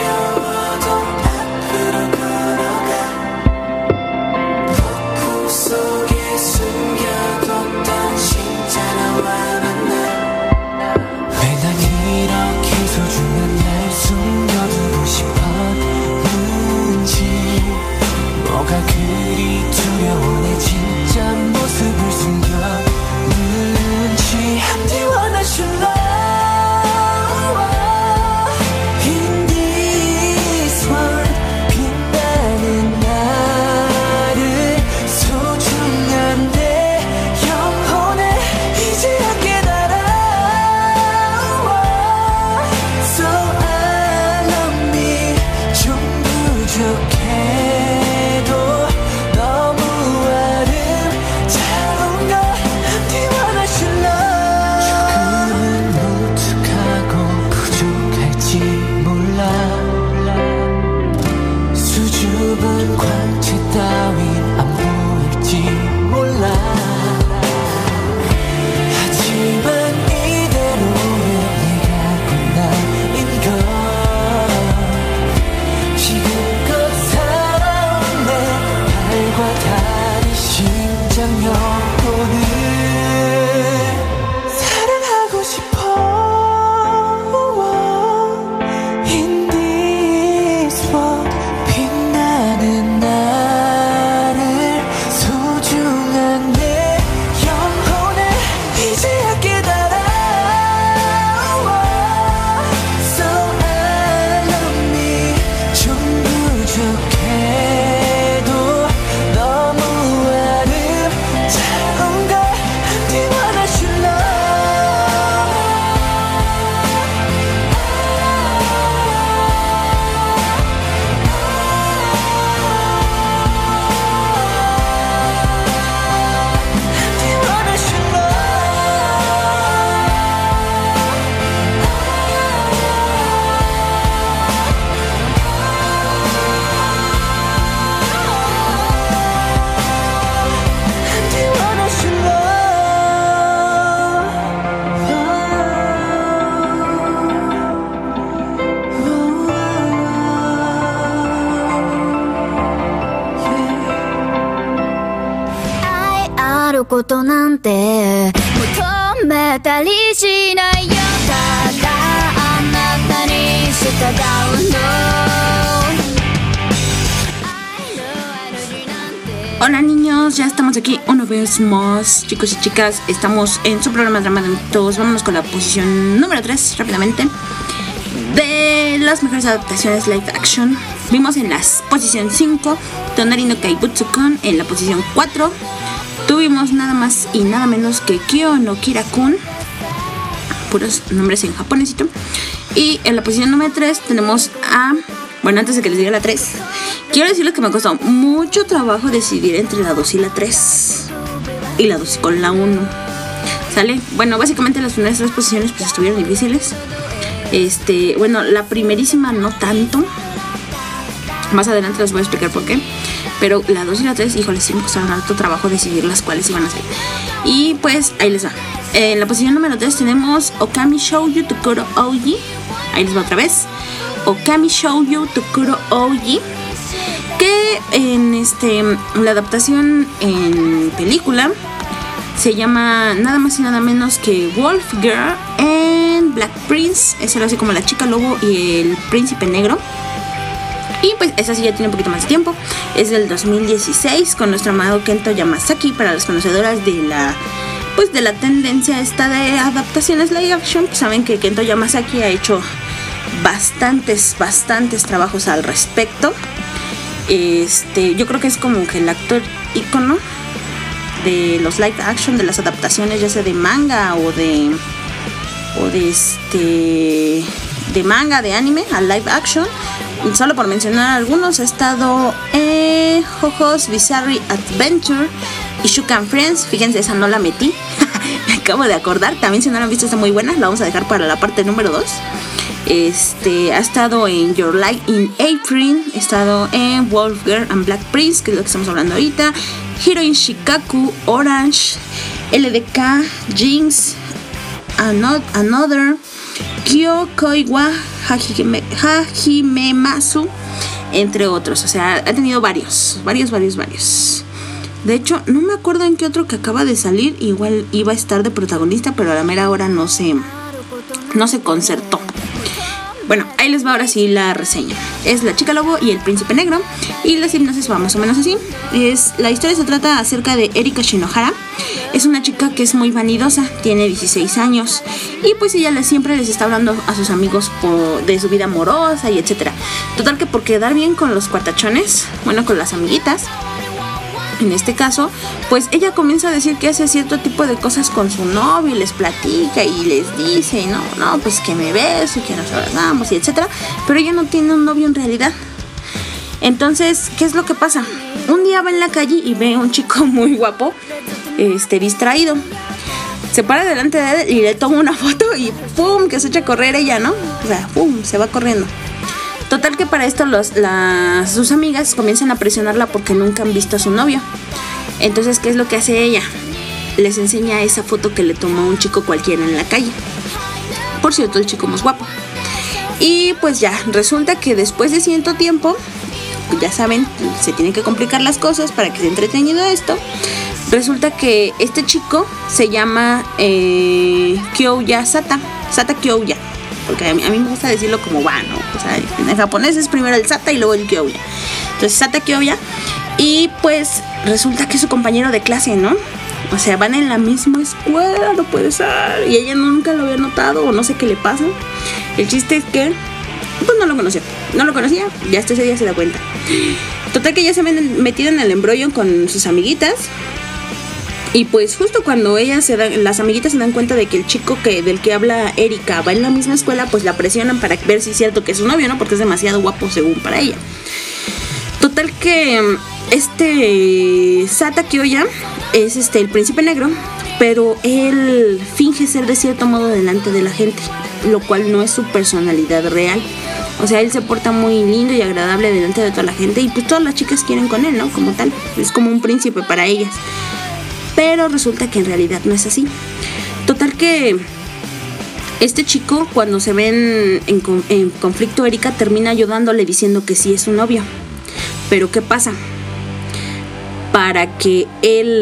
ことなんて求めたりしないよただあなたに従うの Hola niños, ya estamos aquí una vez más, chicos y chicas. Estamos en su programa Drama de Adultos. Vámonos con la posición número tres rápidamente de las mejores adaptaciones live action. Vimos en la posición cinco Tonari no Kaibutsu-kun. En la posición cuatro tuvimos nada más y nada menos que Kyo no Kira-kun, puros nombres en japonesito. Y en la posición número tres tenemos a... Bueno, antes de que les diga la tres, quiero decirles que me ha costado mucho trabajo decidir entre la dos y la tres. Y la dos con la uno. ¿Sale? Bueno, básicamente las primeras tres posiciones pues estuvieron difíciles. Este, bueno, la primerísima no tanto. Más adelante les voy a explicar por qué. Pero la dos y la tres, híjole, sí me costaron harto trabajo decidir las cuales iban a ser. Y pues ahí les va. En la posición número tres tenemos Okami Shouju Tokuro Ouji. Ahí les va otra vez. Okami Shouju Tokuro Ouji, que en este la adaptación en película se llama nada más y nada menos que Wolf Girl and Black Prince. Es algo así como la chica lobo y el príncipe negro. Y pues esa sí ya tiene un poquito más de tiempo. Es del dos mil dieciséis con nuestro amado Kento Yamasaki. Para las conocedoras de la pues de la tendencia esta de adaptaciones live action, pues saben que Kento Yamasaki ha hecho bastantes, bastantes trabajos al respecto. Este, yo creo que es como que el actor ícono de los live action, de las adaptaciones, ya sea de manga o de o de este de manga, de anime a live action. Solo por mencionar algunos, ha estado en JoJo's Bizarre Adventure y Shukan Friends. Fíjense, esa no la metí. Me acabo de acordar. También si no la han visto está muy buena. La vamos a dejar para la parte número dos. Este, ha estado en Your Life in April, ha estado en Wolf Girl and Black Prince, que es lo que estamos hablando ahorita, Heroine Shikaku, Orange, L D K, Jinx, Another, Kyo Koiwa, Hajime, Hajimemasu, entre otros. O sea, ha tenido varios, varios, varios, varios. De hecho, no me acuerdo en qué otro que acaba de salir. Igual iba a estar de protagonista, pero a la mera hora no se, no se concertó. Bueno, ahí les va ahora sí la reseña. Es la chica lobo y el príncipe negro. Y la hipnosis va más o menos así. Es, la historia se trata acerca de Erika Shinohara. Es una chica que es muy vanidosa, tiene dieciséis años. Y pues ella les, siempre les está hablando a sus amigos por, de su vida amorosa y etcétera. Total que por quedar bien con los cuartachones, bueno, con las amiguitas, en este caso, pues ella comienza a decir que hace cierto tipo de cosas con su novio y les platica y les dice, no, no, pues que me beso y que nos abrazamos y etcétera. Pero ella no tiene un novio en realidad. Entonces, ¿qué es lo que pasa? Un día va en la calle y ve a un chico muy guapo, este, distraído. Se para delante de él y le toma una foto y ¡pum! Que se echa a correr ella, ¿no? O sea, ¡pum! Se va corriendo. Total que para esto los, las, sus amigas comienzan a presionarla porque nunca han visto a su novio. Entonces, ¿qué es lo que hace ella? Les enseña esa foto que le tomó un chico cualquiera en la calle. Por cierto, el chico más guapo. Y pues ya, resulta que después de cierto tiempo, ya saben, se tienen que complicar las cosas para que sea entretenido esto. Resulta que este chico se llama eh, Kyoya Sata. Sata Kyoya. Porque a mí, a mí me gusta decirlo como va, ¿no? O sea, en japonés es primero el Sata y luego el Kyoya. Entonces, Sata Kyoya. Y pues resulta que es su compañero de clase, ¿no? O sea, van en la misma escuela, no puede ser. Y ella nunca lo había notado o no sé qué le pasa. El chiste es que, pues no lo conocía. No lo conocía, ya hasta ese día se da cuenta. Total que ya se ven metido en el embrollo con sus amiguitas. Y pues justo cuando ellas se dan, las amiguitas se dan cuenta de que el chico que del que habla Erika va en la misma escuela, pues la presionan para ver si es cierto que es su novio, ¿no? Porque es demasiado guapo según para ella. Total que este Sata Kyoya es este el príncipe negro, pero él finge ser de cierto modo delante de la gente, lo cual no es su personalidad real. O sea, él se porta muy lindo y agradable delante de toda la gente y pues todas las chicas quieren con él, ¿no? Como tal, es como un príncipe para ellas. Pero resulta que en realidad no es así. Total que este chico, cuando se ven en, en conflicto, Erika termina ayudándole diciendo que sí es su novio. Pero ¿qué pasa? Para que él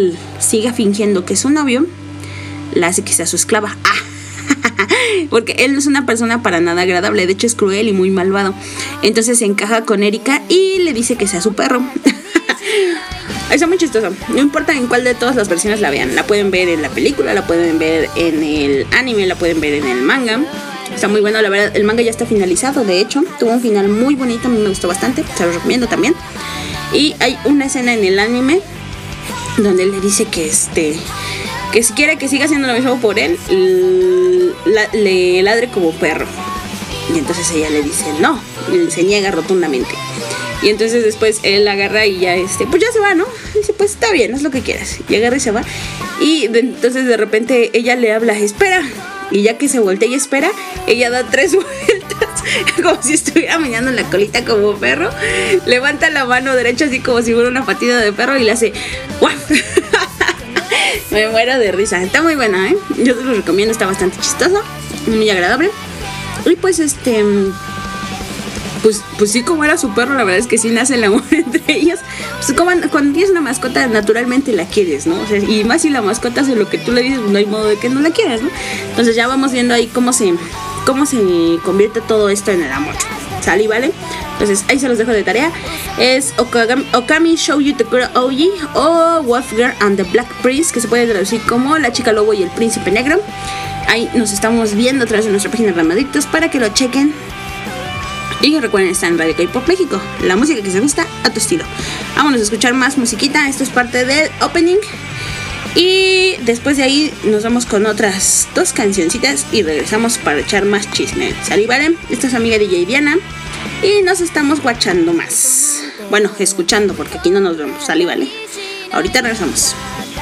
siga fingiendo que es su novio, la hace que sea su esclava. Ah, porque él no es una persona para nada agradable, de hecho es cruel y muy malvado. Entonces se encaja con Erika y le dice que sea su perro. Está muy chistoso. No importa en cuál de todas las versiones la vean. La pueden ver en la película, la pueden ver en el anime, la pueden ver en el manga. Está muy bueno, la verdad. El manga ya está finalizado, de hecho. Tuvo un final muy bonito, a mí me gustó bastante. Se lo recomiendo también. Y hay una escena en el anime donde él le dice que este... que si quiere que siga haciendo lo mismo por él, la, le ladre como perro. Y entonces ella le dice no, y se niega rotundamente. Y entonces después él agarra y ya este, pues ya se va, ¿no? Dice, pues está bien, haz lo que quieras. Y agarra y se va. Y de, entonces de repente ella le habla, espera. Y ya que se voltea y espera, ella da tres vueltas, como si estuviera meneando la colita como perro. Levanta la mano derecha así como si fuera una patita de perro y le hace ¡guau! Me muero de risa. Está muy buena, ¿eh? Yo te lo recomiendo, está bastante chistoso, muy agradable. Y pues este... Pues, pues sí, como era su perro, la verdad es que sí nace el amor entre ellos. Pues como cuando tienes una mascota, naturalmente la quieres, ¿no? O sea, y más si la mascota hace lo que tú le dices, no hay modo de que no la quieras, ¿no? Entonces ya vamos viendo ahí cómo se, cómo se convierte todo esto en el amor. ¿Sale? ¿Vale? Entonces ahí se los dejo de tarea. Es Okagami, Okami Show You the Girl Oji o Wolfgang and the Black Prince, que se puede traducir como La Chica Lobo y el Príncipe Negro. Ahí nos estamos viendo a través de nuestra página de Ramadictos para que lo chequen. Y recuerden, está en Radio K-Pop México, la música que se gusta a tu estilo. Vámonos a escuchar más musiquita. Esto es parte del opening. Y después de ahí nos vamos con otras dos cancioncitas y regresamos para echar más chisme. ¿Sale? ¿Vale? Esta es su amiga D J Diana y nos estamos guachando más. Bueno, escuchando, porque aquí no nos vemos. ¿Sale? ¿Vale? Ahorita regresamos.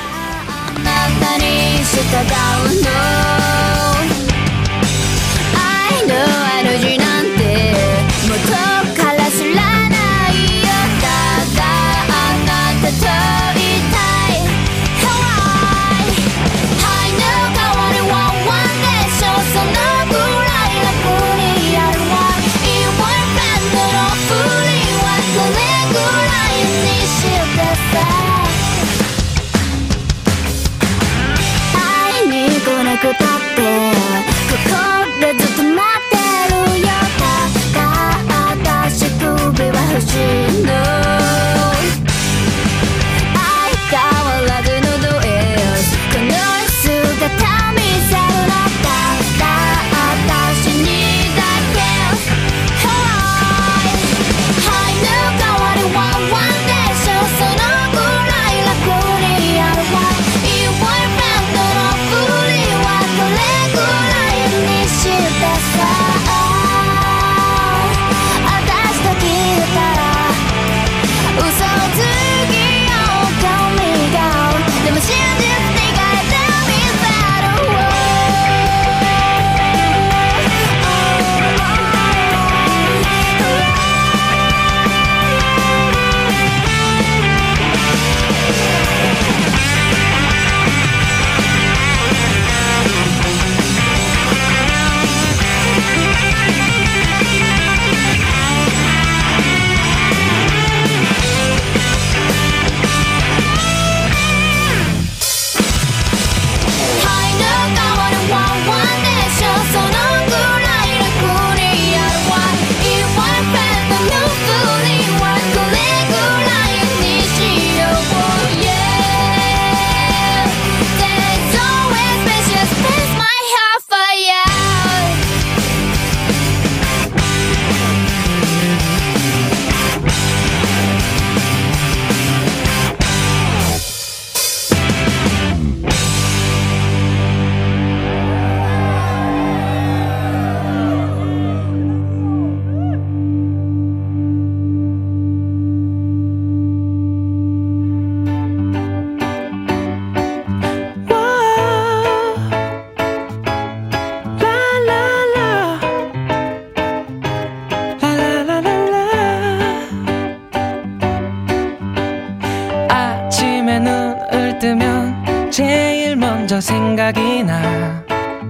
생각이 나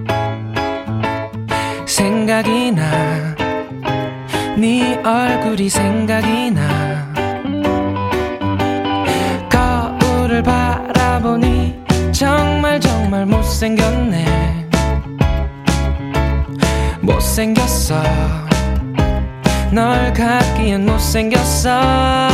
생각이 나 네 얼굴이 생각이 나 거울을 바라보니 못생겼네 못생겼어 널 갖기엔 못생겼어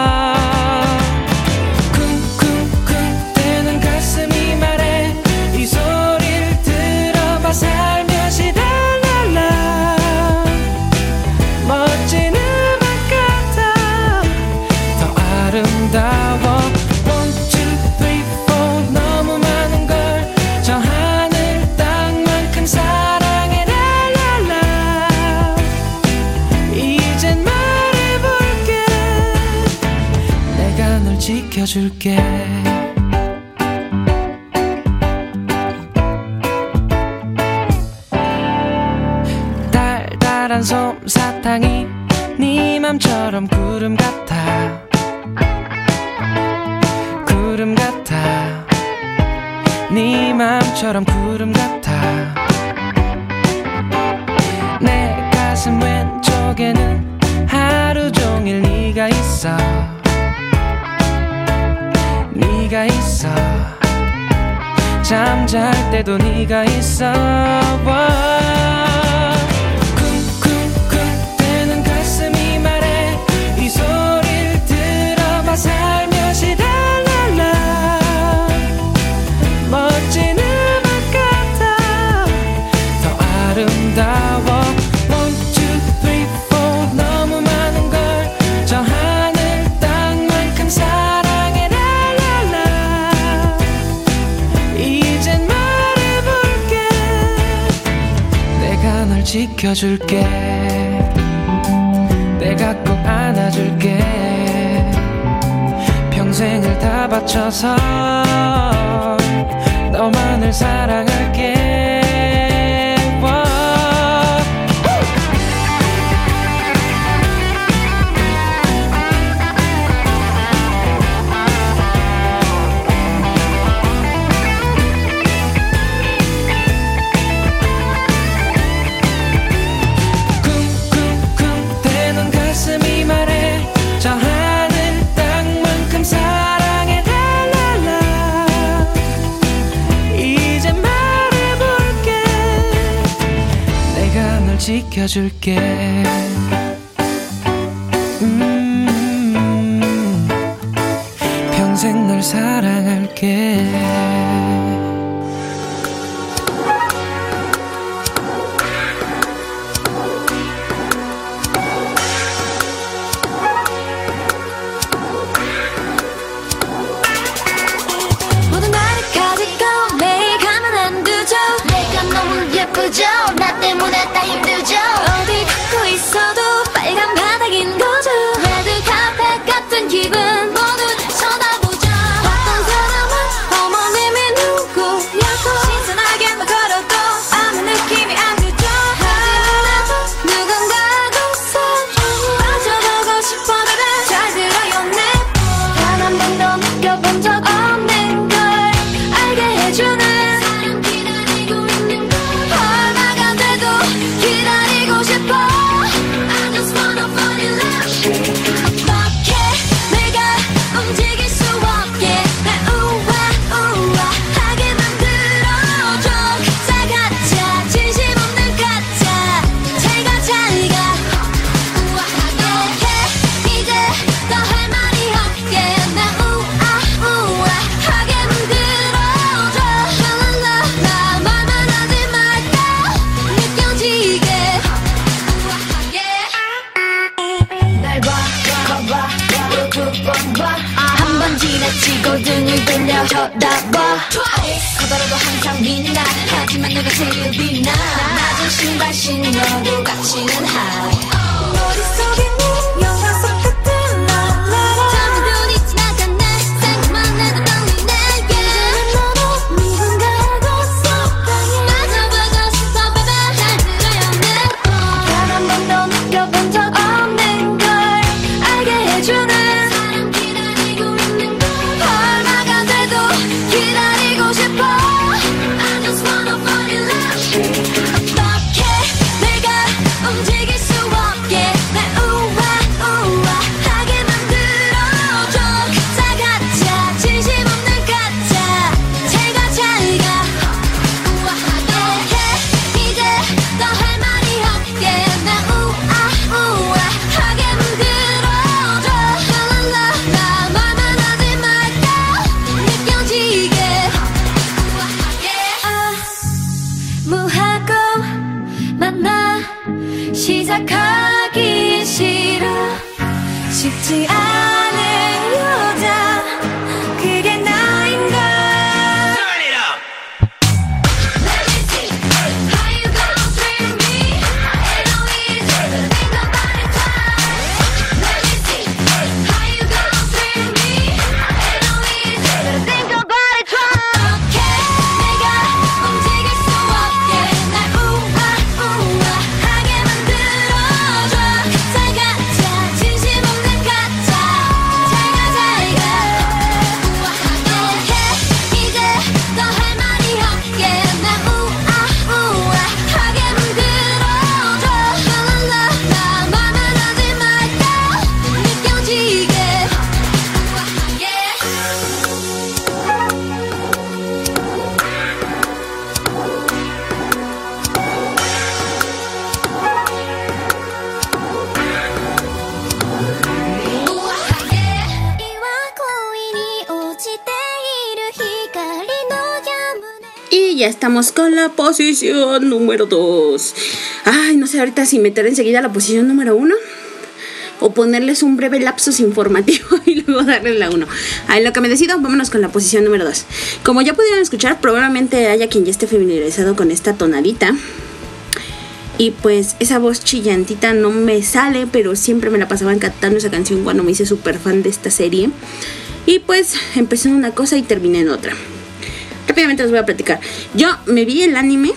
쿵쿵쿵 대는 가슴이 말해 이 소리를 들어봐 살며시 달랄라 멋진 음악 같아 더 아름다워 One, two, three, four 너무 많은 걸 저 하늘 땅만큼 사랑해 랄랄라 이젠 말해볼게 내가 널 지켜줄게 달달한 솜사탕이 네 맘처럼 구름 같아 구름 같아 네 맘처럼 구름 같아 내 가슴 왼쪽에는 하루 종일 네가 있어 네가 있어 잠잘 때도 네가 있어 쿵쿵쿵 대는 가슴이 말해 이 소리를 들어봐 살며시 달랄라 멋진 음악 같아 더 아름다워 One, two, three, four 너무 많은 걸 저 하늘 땅만큼 사랑해 랄랄라 이젠 말해볼게 내가 널 지켜줄게 내가 꼭 안아줄게 평생을 다 바쳐서 너만을 사랑할게 쿵쿵쿵 대는 가슴이 말해 저 하늘 땅만큼 사랑해 달랄라 이제 말해볼게 내가 널 지켜줄게 음, 평생 널 사랑할게 모든 나를 가지고 매일 가만 안 두죠 내가 너무 예쁘죠 나 때문에 다 힘들죠 어디 걷고 있어도 빨간 바닥인 거죠 레드 카펫 같은 기분 모두 쳐다보죠 어떤 사람은 어머님이 누구냐고 신선하게 막 걸어도 아무 느낌이 안 들죠 하지만 나도 누군가하고서 빠져가고 싶어 baby 잘 들어요 내 단 한 번도 느껴본 적 없는 걸 알게 해주는 사랑 기다리고 있는 걸 얼마가 돼도 기다리고 싶어 I just wanna fall in love 어떻게 내가 움직일 수 없게 날 우아 우아하게 만들어줘 가짜 가짜 진심 없는 가짜 잘가 잘가 우아하게 해 이제 더 할 말이 없게 날 우아 우아하게 만들어줘 랄랄라 나 말만 하지 말고 느껴지게 우아하게 날 봐, 봐봐, 두 번 봐. 한 번 지나치고 등을 돌려 쳐다봐 커다라도 항상 빛나 하지만 내가 제일 빛나 낮은 신발 신어도 갇히는 하이 머릿속에 네 영화 속 같은 랄라라 잠이 눈이 지나갔네 생각만 해도 떨리네 이제는 너도 누군가하고 쏙당해 맞아보고 싶어 baby 잘 들어요 단 한 번도 느껴본 적 없는 걸 알게 해주는 사랑 기다리고 있는 걸 얼마가 돼도 기다리고 싶어 I just wanna fall in love 어떻게 내가 움직일 수 없게 날 우아 우아하게 만들어줘 가짜 가짜 진심 없는 가짜 잘가 잘가 시작하기 싫어 쉽지 않은 여자 그게 나인가 Turn it up Let me see how you gon' treat me Ain't no easy to think about it twice Let me see how you gon' treat me Ain't no easy to think about it twice Okay 내가 움직일 수 없게 날 우아 우아 하게 만들어줘 잘 가자 진심 없는 가짜 잘가 잘가 우아하게 해 이제 더 할 말이 없게 날 우아 우아 하게 만들어줘 랄랄라 말만 하지 말고 느껴지게 우아하게 우아하게 이와 고인이 오지대 이를 히가리노 야무네 Y ya estamos con la posición número dos. Ay, no sé ahorita si meter enseguida la posición número uno o ponerles un breve lapsus informativo y luego darles la uno. Ahí lo que me decido, vámonos con la posición número dos. Como ya pudieron escuchar, probablemente haya quien ya esté familiarizado con esta tonadita. Y pues esa voz chillantita no me sale, pero siempre me la pasaban cantando esa canción cuando me hice súper fan de esta serie. Y pues empecé en una cosa y terminé en otra. Rápidamente les voy a platicar. Yo me vi el anime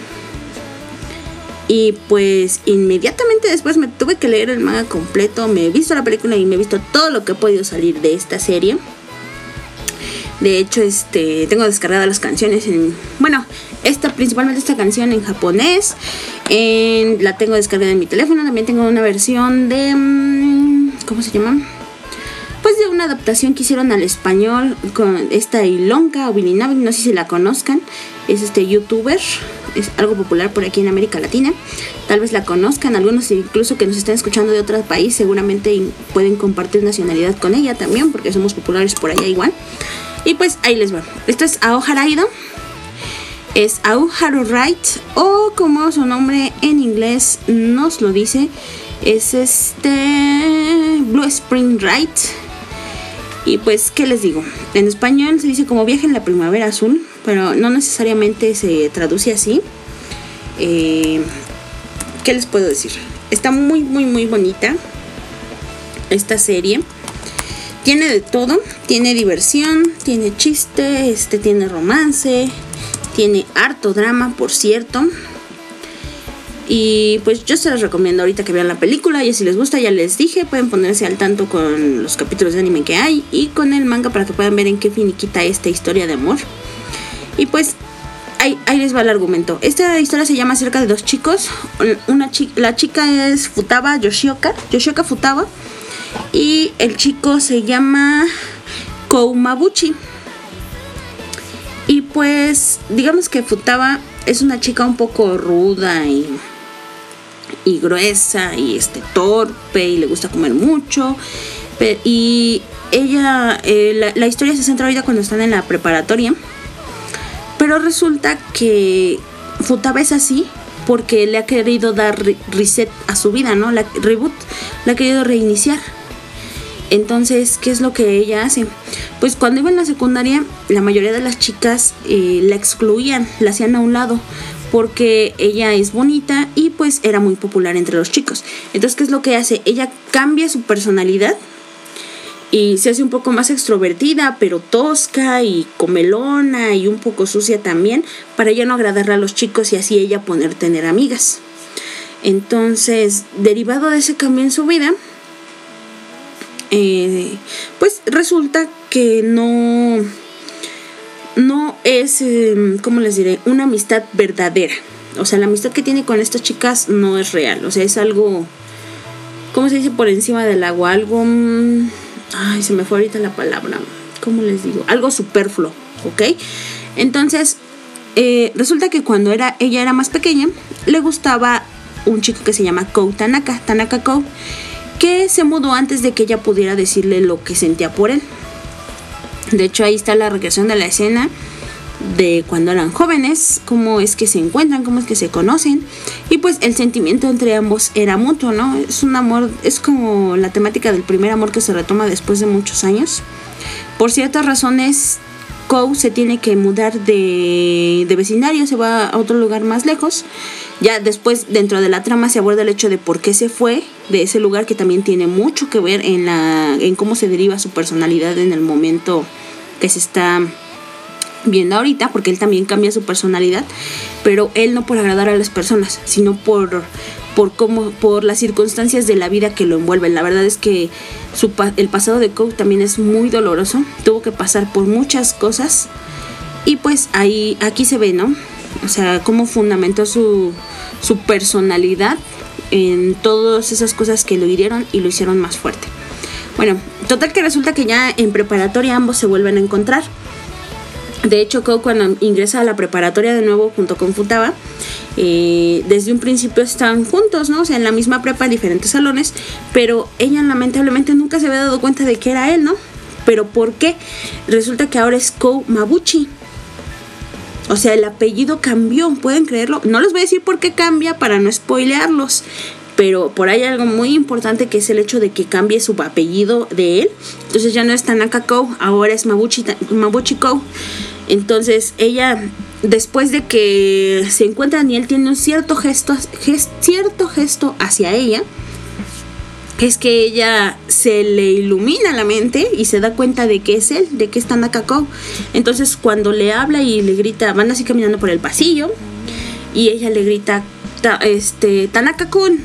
y pues inmediatamente después me tuve que leer el manga completo. Me he visto la película y me he visto todo lo que ha podido salir de esta serie. De hecho, este tengo descargadas las canciones en... Bueno, esta, principalmente esta canción en japonés. En, la tengo descargada en mi teléfono. También tengo una versión de... ¿Cómo se llama? Pues de una adaptación que hicieron al español con esta Ilonka o Bilinabi, no sé si la conozcan. Es este youtuber, es algo popular por aquí en América Latina. Tal vez la conozcan, algunos incluso que nos están escuchando de otro país seguramente pueden compartir nacionalidad con ella también, porque somos populares por allá igual. Y pues ahí les va. Esto es Ao Haraido. Es Ao Haru Right, o como su nombre en inglés nos lo dice, es este Blue Spring Right. Y pues, ¿qué les digo? En español se dice como Viaje en la Primavera Azul, pero no necesariamente se traduce así. Eh, ¿Qué les puedo decir? Está muy, muy, muy bonita esta serie. Tiene de todo, tiene diversión, tiene chiste, este, tiene romance, tiene harto drama, por cierto. Y pues yo se los recomiendo ahorita que vean la película. Y si les gusta, ya les dije, pueden ponerse al tanto con los capítulos de anime que hay y con el manga para que puedan ver en qué finiquita esta historia de amor. Y pues ahí, ahí les va el argumento. Esta historia se llama acerca de dos chicos. Una chi- la chica es Futaba Yoshioka, Yoshioka Futaba. Y el chico se llama Koumabuchi. Y pues digamos que Futaba es una chica un poco ruda y, y gruesa y este torpe y le gusta comer mucho. Pero, y ella, eh, la, la historia se centra ahorita cuando están en la preparatoria. Pero resulta que Futaba es así porque le ha querido dar re- reset a su vida, ¿no? La reboot, la ha querido reiniciar. Entonces, ¿qué es lo que ella hace? Pues cuando iba en la secundaria, la mayoría de las chicas eh, la excluían, la hacían a un lado, porque ella es bonita y pues era muy popular entre los chicos. Entonces, ¿qué es lo que hace? Ella cambia su personalidad y se hace un poco más extrovertida, pero tosca y comelona y un poco sucia también, para ella no agradarle a los chicos y así ella poder tener amigas. Entonces, derivado de ese cambio en su vida, Eh, pues resulta que no no es, eh, ¿cómo les diré? Una amistad verdadera. O sea, la amistad que tiene con estas chicas no es real. O sea, es algo, ¿cómo se dice? Por encima del agua. Algo, mmm, ay, se me fue ahorita la palabra. ¿Cómo les digo? Algo superfluo, ¿ok? Entonces, eh, resulta que cuando era, ella era más pequeña, le gustaba un chico que se llama Kou Tanaka, Tanaka Kou, que se mudó antes de que ella pudiera decirle lo que sentía por él. De hecho, ahí está la recreación de la escena de cuando eran jóvenes, cómo es que se encuentran, cómo es que se conocen, y pues el sentimiento entre ambos era mutuo, ¿no? Es un amor, es como la temática del primer amor que se retoma después de muchos años. Por ciertas razones, Kou se tiene que mudar de, de vecindario, se va a otro lugar más lejos. Ya después, dentro de la trama, se aborda el hecho de por qué se fue de ese lugar, que también tiene mucho que ver en, la, en cómo se deriva su personalidad en el momento que se está viendo ahorita, porque él también cambia su personalidad, pero él no por agradar a las personas, sino por, por, cómo, por las circunstancias de la vida que lo envuelven. La verdad es que su, el pasado de Kou también es muy doloroso, tuvo que pasar por muchas cosas, y pues ahí aquí se ve, ¿no? O sea, cómo fundamentó su, su personalidad en todas esas cosas que lo hirieron y lo hicieron más fuerte. Bueno, total que resulta que ya en preparatoria ambos se vuelven a encontrar. De hecho, Kou, cuando ingresa a la preparatoria de nuevo junto con Futaba, eh, desde un principio están juntos, ¿no? O sea, en la misma prepa, en diferentes salones, pero ella lamentablemente nunca se había dado cuenta de que era él, ¿no? ¿Pero por qué? Resulta que ahora es Kou Mabuchi. O sea, el apellido cambió, ¿pueden creerlo? No les voy a decir por qué cambia para no spoilearlos, pero por ahí hay algo muy importante, que es el hecho de que cambie su apellido de él. Entonces ya no es Tanaka Kou, ahora es Mabuchi, Mabuchi Kou. Entonces ella, después de que se encuentran y él tiene un cierto gesto, gest, cierto gesto hacia ella, es que ella se le ilumina la mente y se da cuenta de que es él, de que es Tanaka Kou. Entonces cuando le habla y le grita, van así caminando por el pasillo y ella le grita, ta, este, Tanaka-kun,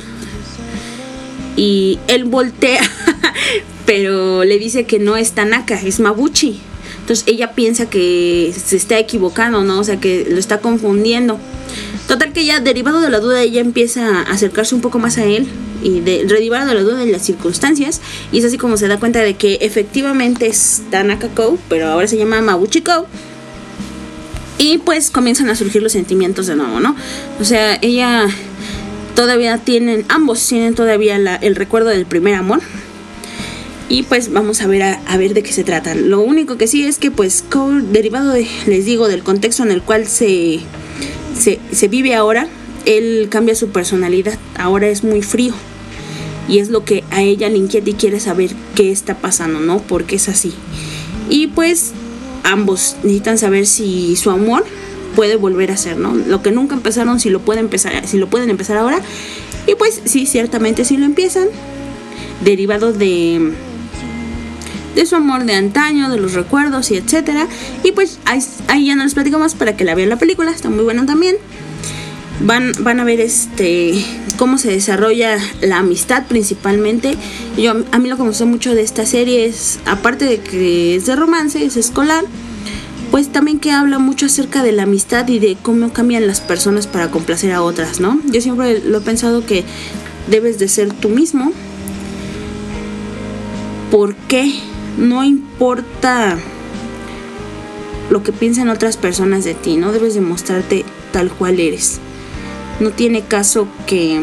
y él voltea pero le dice que no es Tanaka, es Mabuchi. Entonces ella piensa que se está equivocando, ¿no? O sea, que lo está confundiendo. Total que ya, derivado de la duda, ella empieza a acercarse un poco más a él, y de, derivado de la duda de las circunstancias, y es así como se da cuenta de que efectivamente es Tanaka Kou, pero ahora se llama Mabuchi Kou. Y pues comienzan a surgir los sentimientos de nuevo, ¿no? O sea, ella todavía tienen, ambos tienen todavía la, el recuerdo del primer amor. Y pues vamos a ver a, a ver de qué se trata. Lo único que sí es que pues Kou, derivado de, les digo, del contexto en el cual se, se, se vive ahora, él cambia su personalidad. Ahora es muy frío. Y es lo que a ella le inquieta y quiere saber qué está pasando, ¿no? Porque es así. Y pues ambos necesitan saber si su amor puede volver a ser, ¿no? Lo que nunca empezaron, si lo pueden empezar, si lo pueden empezar ahora. Y pues sí, ciertamente sí lo empiezan, derivado de de su amor de antaño, de los recuerdos y etcétera. Y pues ahí, ahí ya no les platico más para que la vean la película, está muy buena también. Van, van a ver este cómo se desarrolla la amistad principalmente. Yo, a mí lo que me gustó mucho de esta serie es, aparte de que es de romance, es escolar, pues también que habla mucho acerca de la amistad y de cómo cambian las personas para complacer a otras, ¿no? Yo siempre lo he pensado que debes de ser tú mismo. ¿Por qué? No importa lo que piensen otras personas de ti, no debes demostrarte tal cual eres. No tiene caso que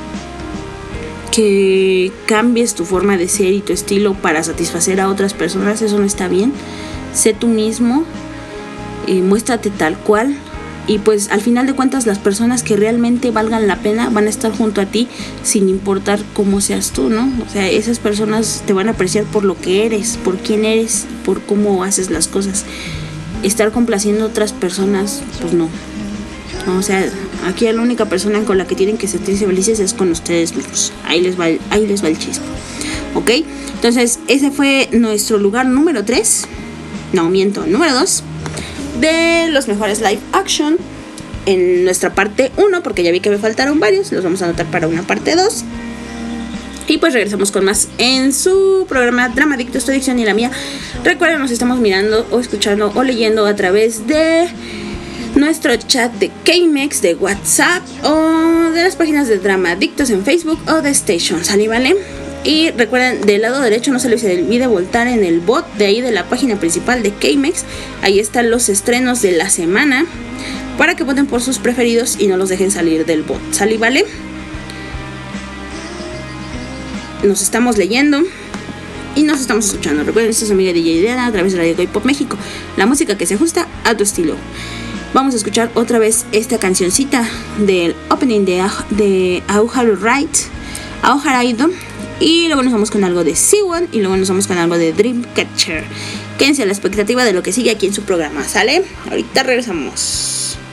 que cambies tu forma de ser y tu estilo para satisfacer a otras personas. Eso no está bien. Sé tú mismo, eh, muéstrate tal cual, y pues al final de cuentas las personas que realmente valgan la pena van a estar junto a ti sin importar cómo seas tú, ¿no? O sea, esas personas te van a apreciar por lo que eres, por quién eres, por cómo haces las cosas. Estar complaciendo a otras personas, pues no. No, o sea, aquí la única persona con la que tienen que sentirse felices es con ustedes mismos. Ahí les va, ahí les va el chisme, ¿ok? Entonces ese fue nuestro lugar número tres, no miento, número dos de los mejores live action en nuestra parte uno, porque ya vi que me faltaron varios, los vamos a anotar para una parte dos. Y pues regresamos con más en su programa Dramadictos, tu adicción y la mía. Recuerden, nos estamos mirando o escuchando o leyendo a través de nuestro chat de K-Mex, de WhatsApp, o de las páginas de Dramadictos en Facebook o de Station, ¿sale? ¿Vale? Y recuerden, del lado derecho no se les olvide voltar en el bot de ahí de la página principal de K-Mex. Ahí están los estrenos de la semana para que voten por sus preferidos y no los dejen salir del bot, ¿sale? ¿Vale? Nos estamos leyendo. y nos estamos escuchando. Recuerden, esta es su amiga D J Diana a través de Radio K-Pop México, la música que se ajusta a tu estilo. Vamos a escuchar otra vez esta cancioncita del opening de, de Aoharu Right, Aoharaido, y luego nos vamos con algo de Siwon y luego nos vamos con algo de Dreamcatcher. Quédense a la expectativa de lo que sigue aquí en su programa, ¿sale? Ahorita regresamos.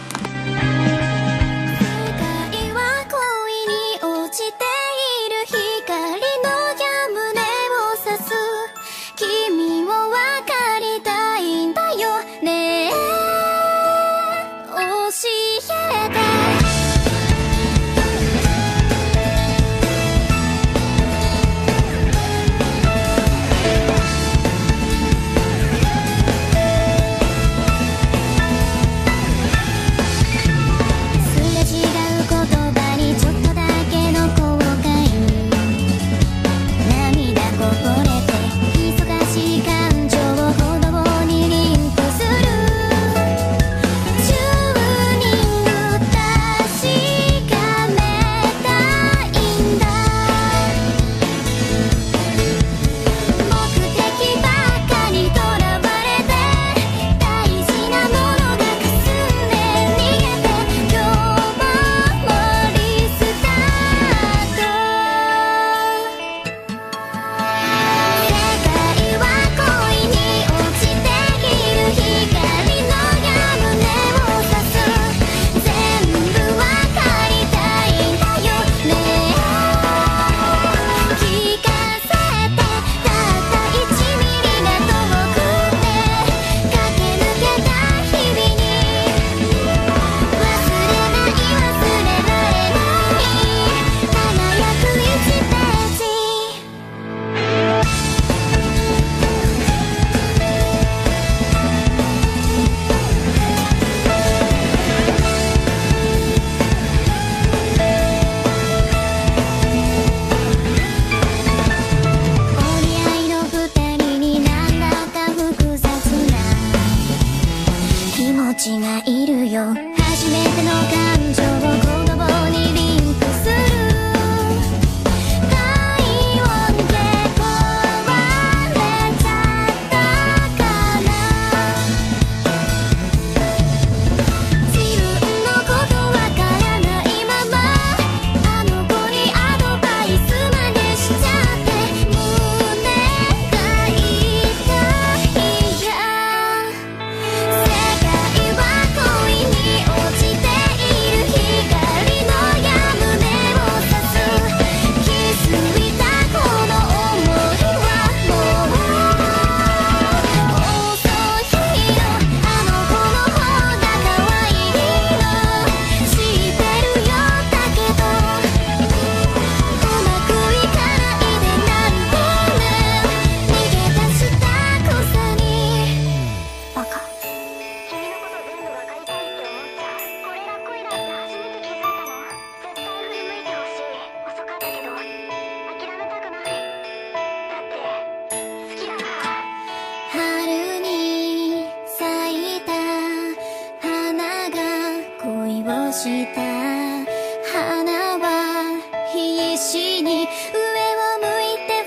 した花は必死に上を向いて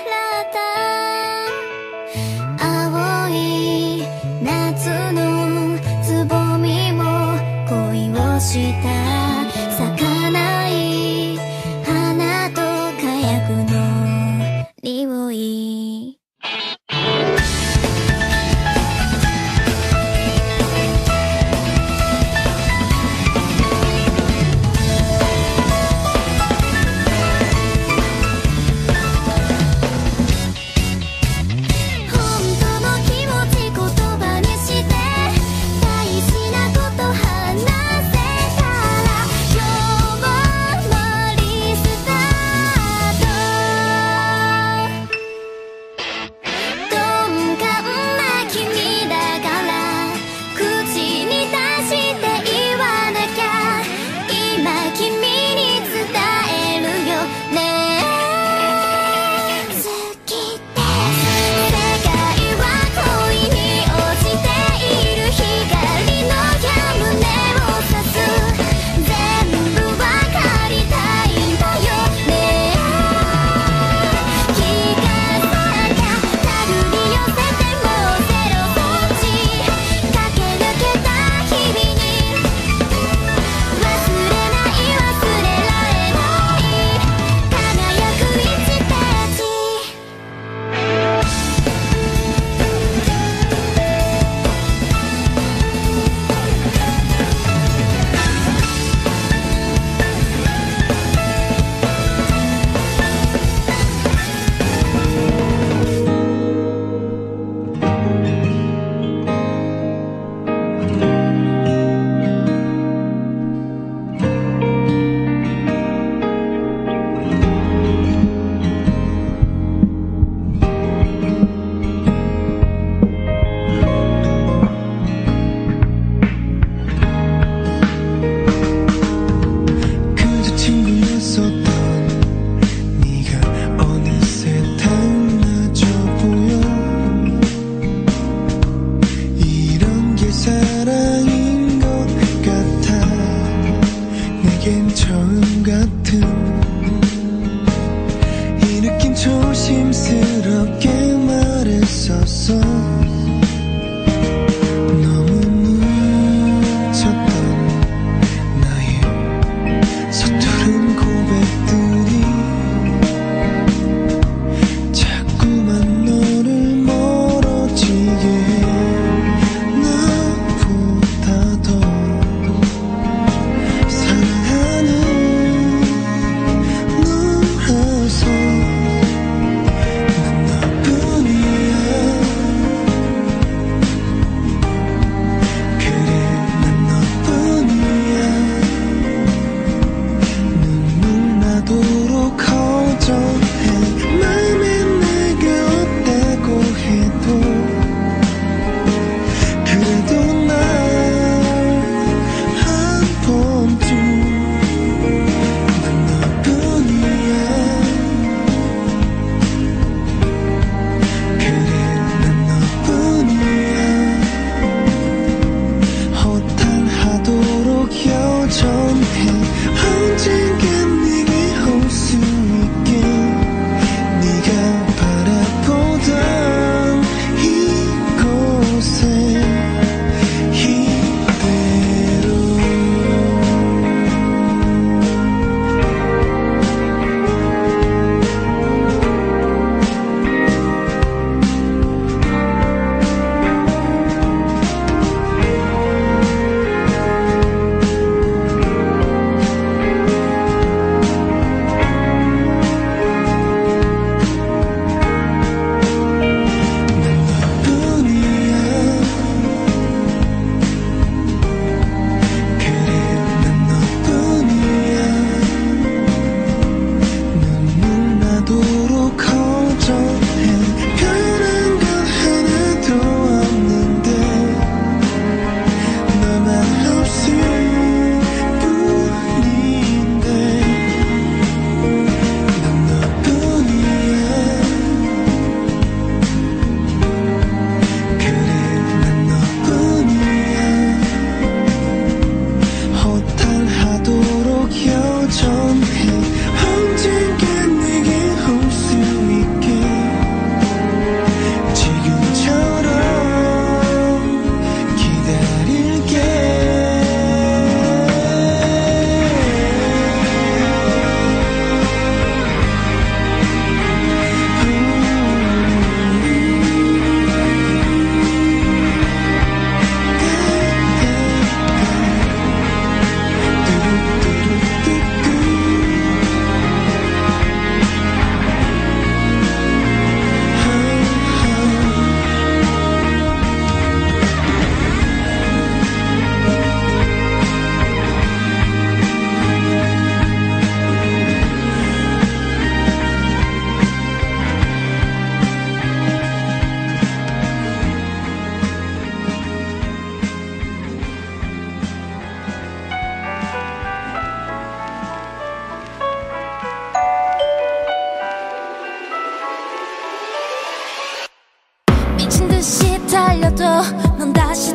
笑った青い夏のつぼみも恋をした咲かない花と火薬の匂い「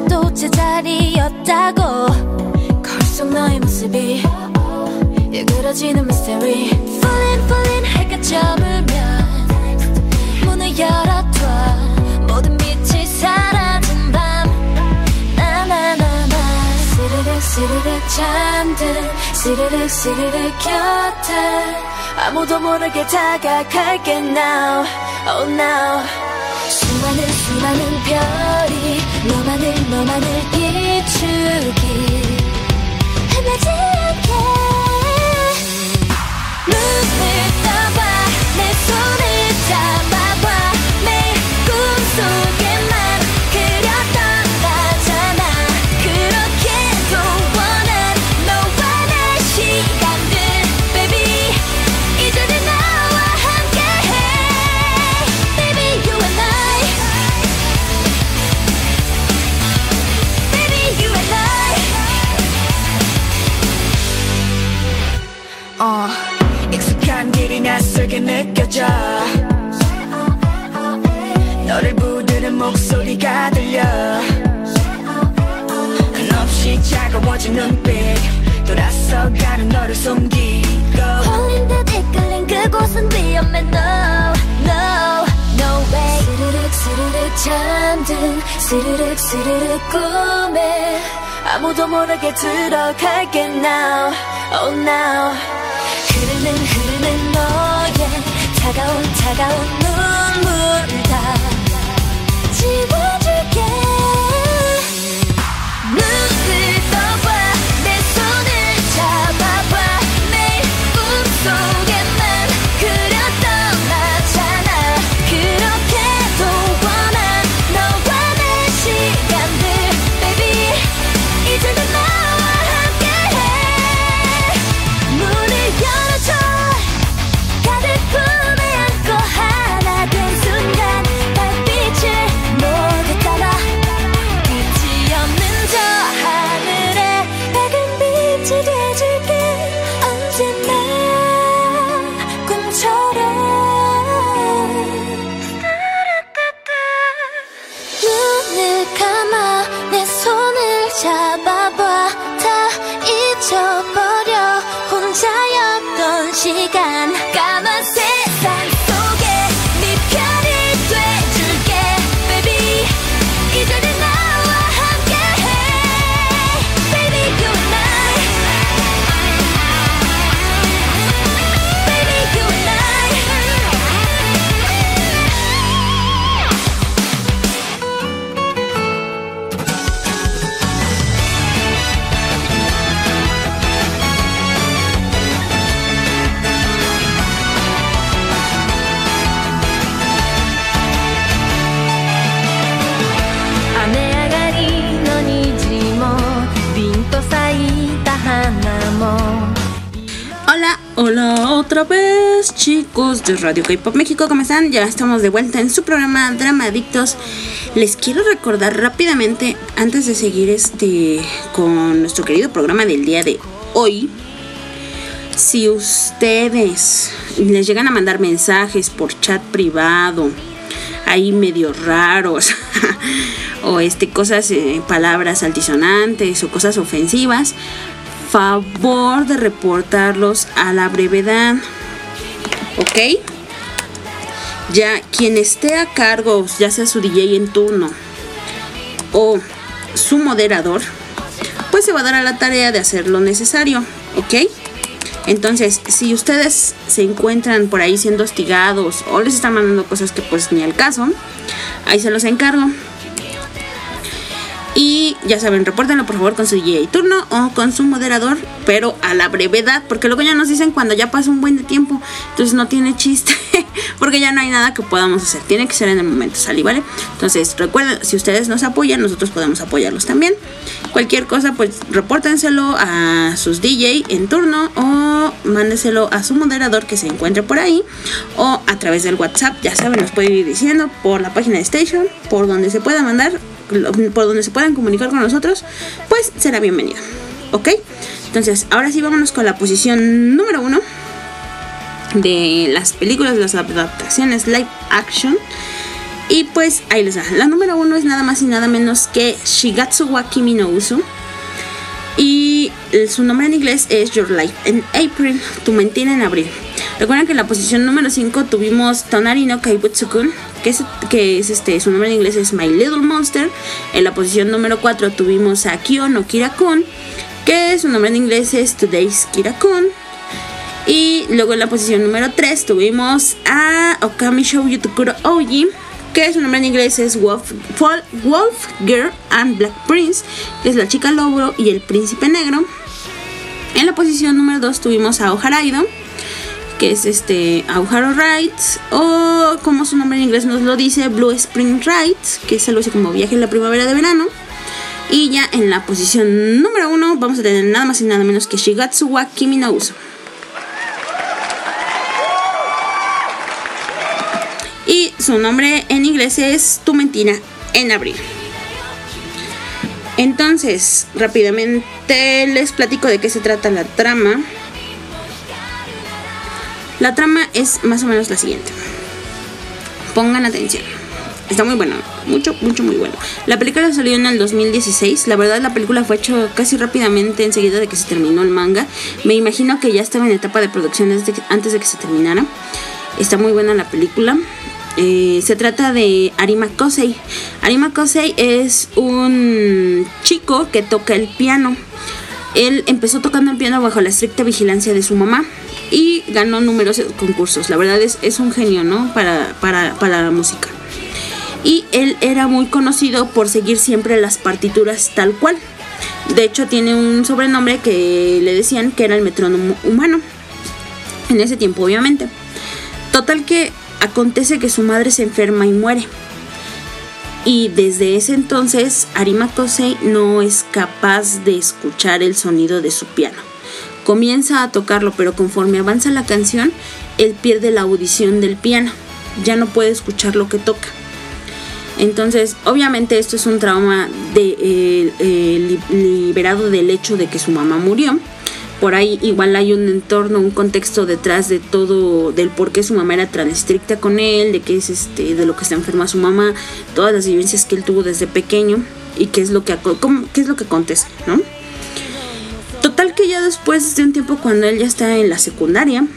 또 제자리였다고 거울 속 너의 모습이 일그러지는 mystery Falling falling 해가 저물면 문을 열어둬 모든 빛이 사라진 밤 나나나나 스르륵 스르륵 잠든 스르륵 스르륵 곁에 아무도 모르게 다가갈게 now oh now 수많은 수많은 별이 너만을 너만을 비추기 헤매지 않게 눈을 떠봐 내 손을 잡아봐 매일 꿈속에만 그렸던 나잖아 그렇게도 원한 너와 내 시간들 baby 이제는 나와 함께해 baby you and I baby you and I 어 익숙한 길이 낯설게 느껴져 너를 부르는 목소리가 들려 한없이 차가워진 눈빛 돌아서가는 너를 숨기고 홀린 듯 이끌린 그곳은 위험해 no no no way 스르륵 스르륵 잠든 스르륵 스르륵 꿈에 아무도 모르게 들어갈게 now oh now 흐르는 흐르는 너의 차가운 차가운 눈물 다 지워줄게 눈을 떠봐 내 손을 잡아봐 매일 꿈속에만 그렸던 나잖아 그렇게도 원한 너와 내 시간들 baby 이제는 나와 함께해 문을 열어줘 가득 품에 안고 하나 된 순간 달빛을 모두 따라 끝이 없는 저 하늘에 밝은 빛이 돼줄게 언제나 꿈처럼 눈을 감아 내 손을 잡아봐 다 잊어버려 혼자였던 시간 까만 세상 속에 네 편이 돼줄게 baby 이제는 나와 함께해 baby you and I baby you and I雨上がりの虹も凛と咲いた花も Hola, hola otra vez, chicos de Radio K-Pop México, ¿cómo están? Ya estamos de vuelta en su programa Drama Adictos. Les quiero recordar rápidamente, antes de seguir este con nuestro querido programa del día de hoy, si ustedes les llegan a mandar mensajes por chat privado, ahí medio raros, o este cosas, eh, palabras altisonantes o cosas ofensivas, favor de reportarlos a la brevedad, ¿ok? Ya quien esté a cargo, ya sea su D J en turno o su moderador, pues se va a dar a la tarea de hacer lo necesario, ¿ok? Entonces, si ustedes se encuentran por ahí siendo hostigados o les están mandando cosas que pues ni al caso, ahí se los encargo. Y ya saben, repórtenlo por favor con su D J turno o con su moderador, pero a la brevedad, porque luego ya nos dicen cuando ya pasa un buen de tiempo, entonces no tiene chiste, porque ya no hay nada que podamos hacer, tiene que ser en el momento, ¿sale? ¿Vale? Entonces recuerden, si ustedes nos apoyan, nosotros podemos apoyarlos también. Cualquier cosa, pues repórtenselo a sus D J en turno o mándeselo a su moderador que se encuentre por ahí, o a través del WhatsApp, ya saben, nos pueden ir diciendo por la página de Station, por donde se pueda mandar, por donde se puedan comunicar con nosotros, pues será bienvenido, ¿ok? Entonces, ahora sí vámonos con la posición número uno de las películas, las adaptaciones live action Y pues ahí les va. La número uno es nada más y nada menos que Shigatsu wa Kimi no Uso. Y su nombre en inglés es Your Life in April, Tu mentira en abril. Recuerden que en la posición número cinco tuvimos Tonari no Kaibutsu-kun, que es, que es este, su nombre en inglés es My Little Monster. En la posición número cuatro tuvimos a Kyo no Kira-kun, que su nombre en inglés es Today's Kira-kun. Y luego en la posición número tres tuvimos a Okami Shou Yutukuro Oji, que su nombre en inglés es Wolf, Wolf Girl and Black Prince, que es la chica lobo y el príncipe negro. En la posición número dos tuvimos a Oharaido, que es este Aoharu Rides, o como su nombre en inglés nos lo dice, Blue Spring Rides, que es algo así como viaje en la primavera de verano. Y ya en la posición número uno vamos a tener nada más y nada menos que Shigatsu wa Kimi no Uso. Y su nombre en inglés es Tu mentira en abril. Entonces, rápidamente les platico de qué se trata la trama. La trama es más o menos la siguiente. Pongan atención. Está muy bueno, mucho, mucho, muy bueno. La película salió en el dos mil dieciséis. La verdad, la película fue hecha casi rápidamente enseguida de que se terminó el manga. Me imagino que ya estaba en etapa de producción desde que, antes de que se terminara. Está muy buena la película. Eh, se trata de Arima Kosei. Arima Kosei es un chico que toca el piano. Él empezó tocando el piano bajo la estricta vigilancia de su mamá y ganó numerosos concursos. La verdad es, es un genio, ¿no? Para, para, para la música. Y él era muy conocido por seguir siempre las partituras tal cual. De hecho, tiene un sobrenombre que le decían que era el metrónomo humano. En ese tiempo, obviamente. Total que acontece que su madre se enferma y muere. Y desde ese entonces Arima Kosei no es capaz de escuchar el sonido de su piano. Comienza a tocarlo, pero conforme avanza la canción, él pierde la audición del piano. Ya no puede escuchar lo que toca. Entonces, obviamente esto es un trauma de, eh, eh, liberado del hecho de que su mamá murió. Por ahí igual hay un entorno, un contexto detrás de todo, del por qué su mamá era tan estricta con él, de qué es este, de lo que está enferma su mamá, todas las vivencias que él tuvo desde pequeño y qué es lo que cómo, qué es lo que acontece, ¿no? Total que ya después de un tiempo, cuando él ya está en la secundaria,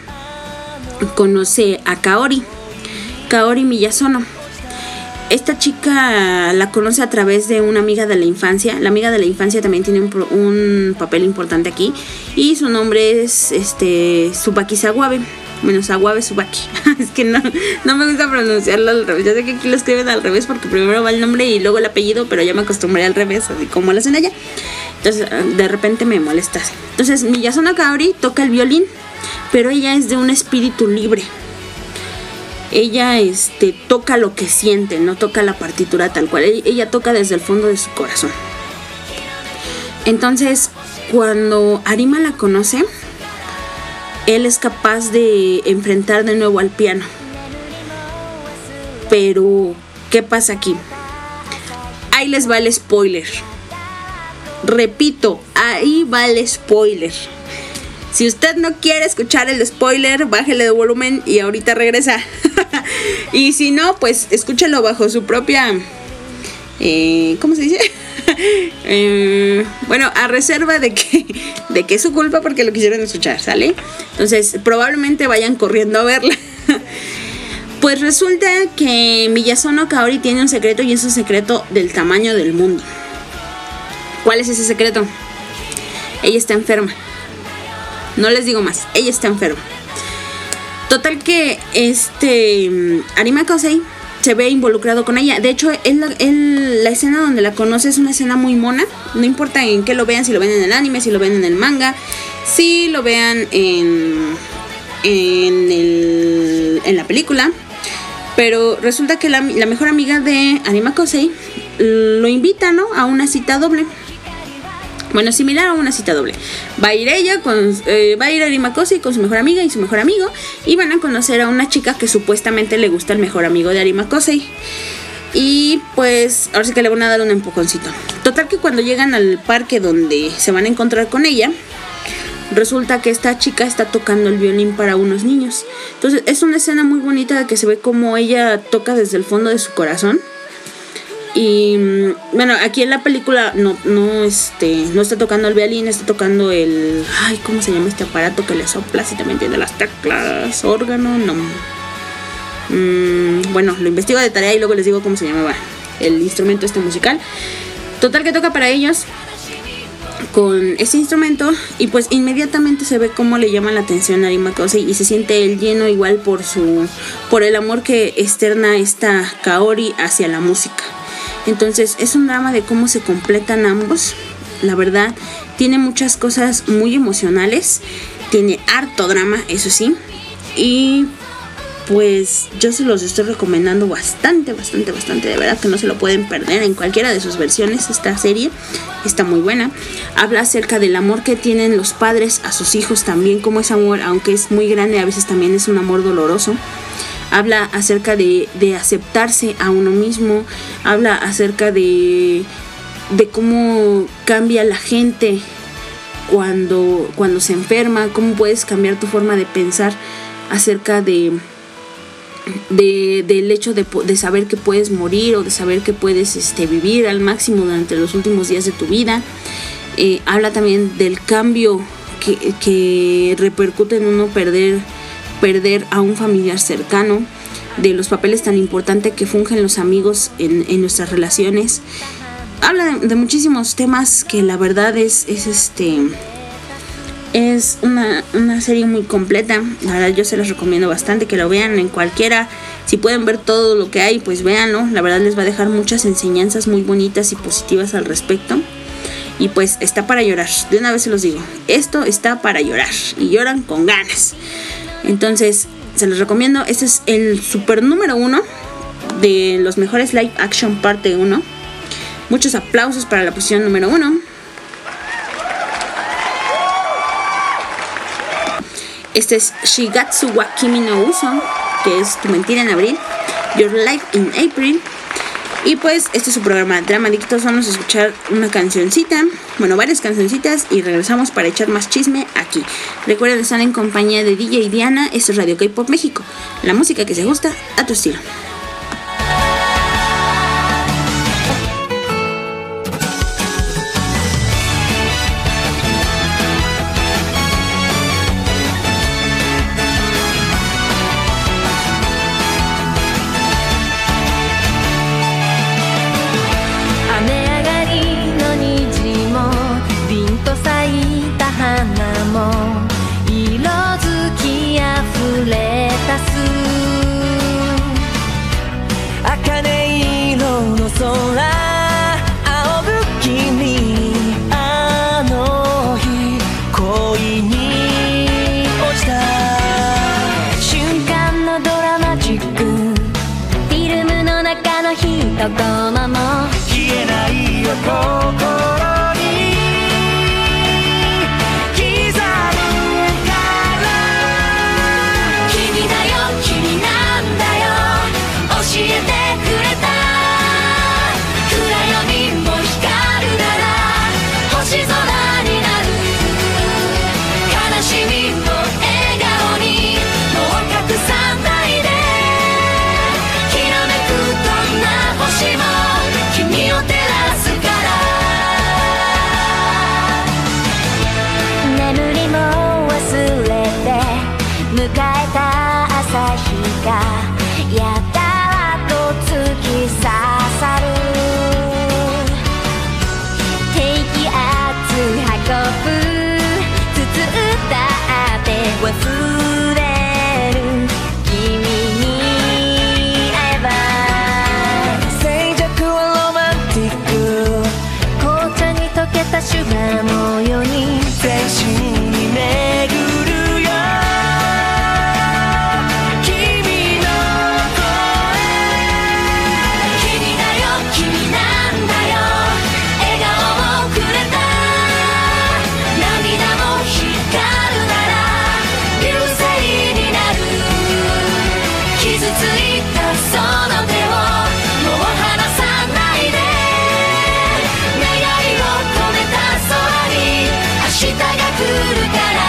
conoce a Kaori, Kaori Miyazono. Esta chica la conoce a través de una amiga de la infancia. La amiga de la infancia también tiene un, un papel importante aquí. Y su nombre es este Tsubaki Sawabe. Bueno, Sawabe Tsubaki. Es que no, no me gusta pronunciarlo al revés. Ya sé que aquí lo escriben al revés porque primero va el nombre y luego el apellido, pero ya me acostumbré al revés, así como lo hacen allá. Entonces, de repente me molesta. Entonces, Miyazono Kaori toca el violín, pero ella es de un espíritu libre. Ella este, toca lo que siente, no toca la partitura tal cual. Ella toca desde el fondo de su corazón. Entonces, cuando Arima la conoce, él es capaz de enfrentar de nuevo al piano. Pero, ¿qué pasa aquí? Ahí les va el spoiler. Repito, ahí va el spoiler. Si usted no quiere escuchar el spoiler, bájele de volumen y ahorita regresa. Y si no, pues escúchelo bajo su propia... Eh, ¿Cómo se dice? eh, bueno, a reserva de que, de que es su culpa porque lo quisieron escuchar, ¿sale? Entonces, probablemente vayan corriendo a verla. Pues resulta que Miyazono Kaori tiene un secreto y es un secreto del tamaño del mundo. ¿Cuál es ese secreto? Ella está enferma. No les digo más, ella está enferma. Total que este Arima Kosei se ve involucrado con ella. De hecho, él, él, la escena donde la conoce es una escena muy mona. No importa en qué lo vean, si lo ven en el anime, si lo ven en el manga, si lo vean en, en, el, en la película. Pero resulta que la, la mejor amiga de Arima Kosei lo invita, ¿no?, a una cita doble. Bueno, similar a una cita doble. Va a ir ella, con, eh, va a ir Arima Kosei con su mejor amiga y su mejor amigo. Y van a conocer a una chica que supuestamente le gusta el mejor amigo de Arima Kosei. Y pues ahora sí que le van a dar un empujoncito. Total que cuando llegan al parque donde se van a encontrar con ella, resulta que esta chica está tocando el violín para unos niños. Entonces es una escena muy bonita de que se ve como ella toca desde el fondo de su corazón. Y bueno, aquí en la película no, no, este, no está tocando el violín, está tocando el... Ay, ¿cómo se llama este aparato que le soplas y también tiene las teclas? ¿Órgano? No. Mm, bueno, lo investigo de tarea y luego les digo cómo se llamaba el instrumento este musical. Total que toca para ellos con ese instrumento y pues inmediatamente se ve cómo le llama la atención a Ari Makose y se siente él lleno igual por su por el amor que externa esta Kaori hacia la música. Entonces es un drama de cómo se completan ambos. La verdad, tiene muchas cosas muy emocionales, tiene harto drama, eso sí, y pues yo se los estoy recomendando bastante, bastante, bastante. De verdad que no se lo pueden perder en cualquiera de sus versiones. Esta serie está muy buena. Habla acerca del amor que tienen los padres a sus hijos también, como ese amor, aunque es muy grande, a veces también es un amor doloroso. Habla acerca de, de aceptarse a uno mismo. Habla acerca de, de cómo cambia la gente cuando, cuando se enferma. Cómo puedes cambiar tu forma de pensar acerca de... De, del hecho de, de saber que puedes morir o de saber que puedes este, vivir al máximo durante los últimos días de tu vida. Eh, habla también del cambio que, que repercute en uno perder, perder a un familiar cercano, de los papeles tan importantes que fungen los amigos en, en nuestras relaciones. Habla de, de muchísimos temas que la verdad es, es este... Es una, una serie muy completa. La verdad yo se las recomiendo bastante que lo vean en cualquiera. Si pueden ver todo lo que hay, pues véanlo. La verdad les va a dejar muchas enseñanzas muy bonitas y positivas al respecto. Y pues está para llorar. De una vez se los digo, esto está para llorar. Y lloran con ganas. Entonces se los recomiendo. Este es el super número uno de los mejores live action parte uno. Muchos aplausos para la posición número uno. Este es Shigatsu wa Kimi no Uso, que es Tu mentira en abril, Your Life in April. Y pues este es su programa Dramadictos. Vamos a escuchar una cancioncita, bueno, varias cancioncitas, y regresamos para echar más chisme aquí. Recuerden estar en compañía de D J Diana. Esto es Radio K-Pop México, la música que se gusta a tu estilo. どこまも消えないよ心に刻むから君だよ君なんだよ教えてくれた暗闇も光るなら星空になる悲しみも笑顔にもう隠さないできらめくどんな星も君を照らすから眠りも忘れて迎えた朝日がやたらと突き刺さる低気圧運ぶ包ったって忘れる君に会えば静寂はロマンティック紅茶に溶けたシュガーのように全身に巡るよ君の声君だよ君なんだよ笑顔をくれた涙も光るなら流星になる傷ついたその手をもう離さないで願いを込めた空に明日が来るから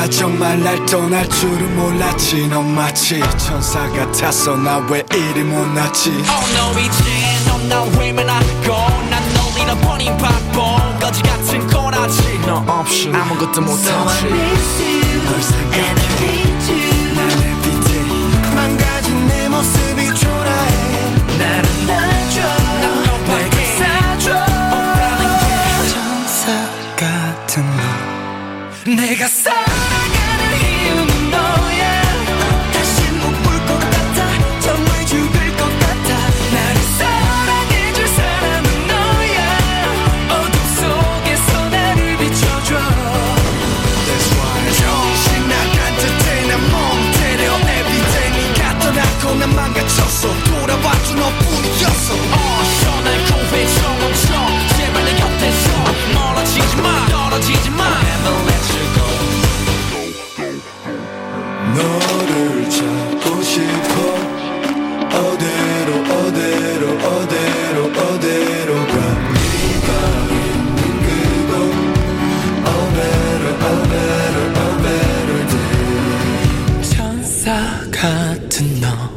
네가 정말 날 떠날 줄은 몰랐지. 넌 마치 천사 같았어. 나 왜 이리 못났지. Oh no 이제 넌 나 외면하고 난 널 잃어버린 바보 거지 같은 꼬라지. 너 없이 아무것도 못하지. 널 생각해 난 everyday 망가진 내 모습이 초라해. 나를 놔줘 내게 사줘. 천사 같은 너 내가 살아가는 이유는 너야. 다시 못 볼 것 같아. 정말 죽을 것 같아. 나를 사랑해줄 사람은 너야. 어둠 속에서 나를 비춰줘. That's why 정신 나간 듯해 난 멍때려 everyday. 네가 떠나고 난 망가졌어. 돌아와줘 너뿐이었어. 어 시원한 고백처럼 멈춰 제발 내 곁에서 멀어지지 마 떨어지지 마. Never let you go. 너를 찾고 싶어. 어디로 어디로 어디로 어디로 가. 네가 있는 그곳. Oh better oh better oh better day. 천사 같은 너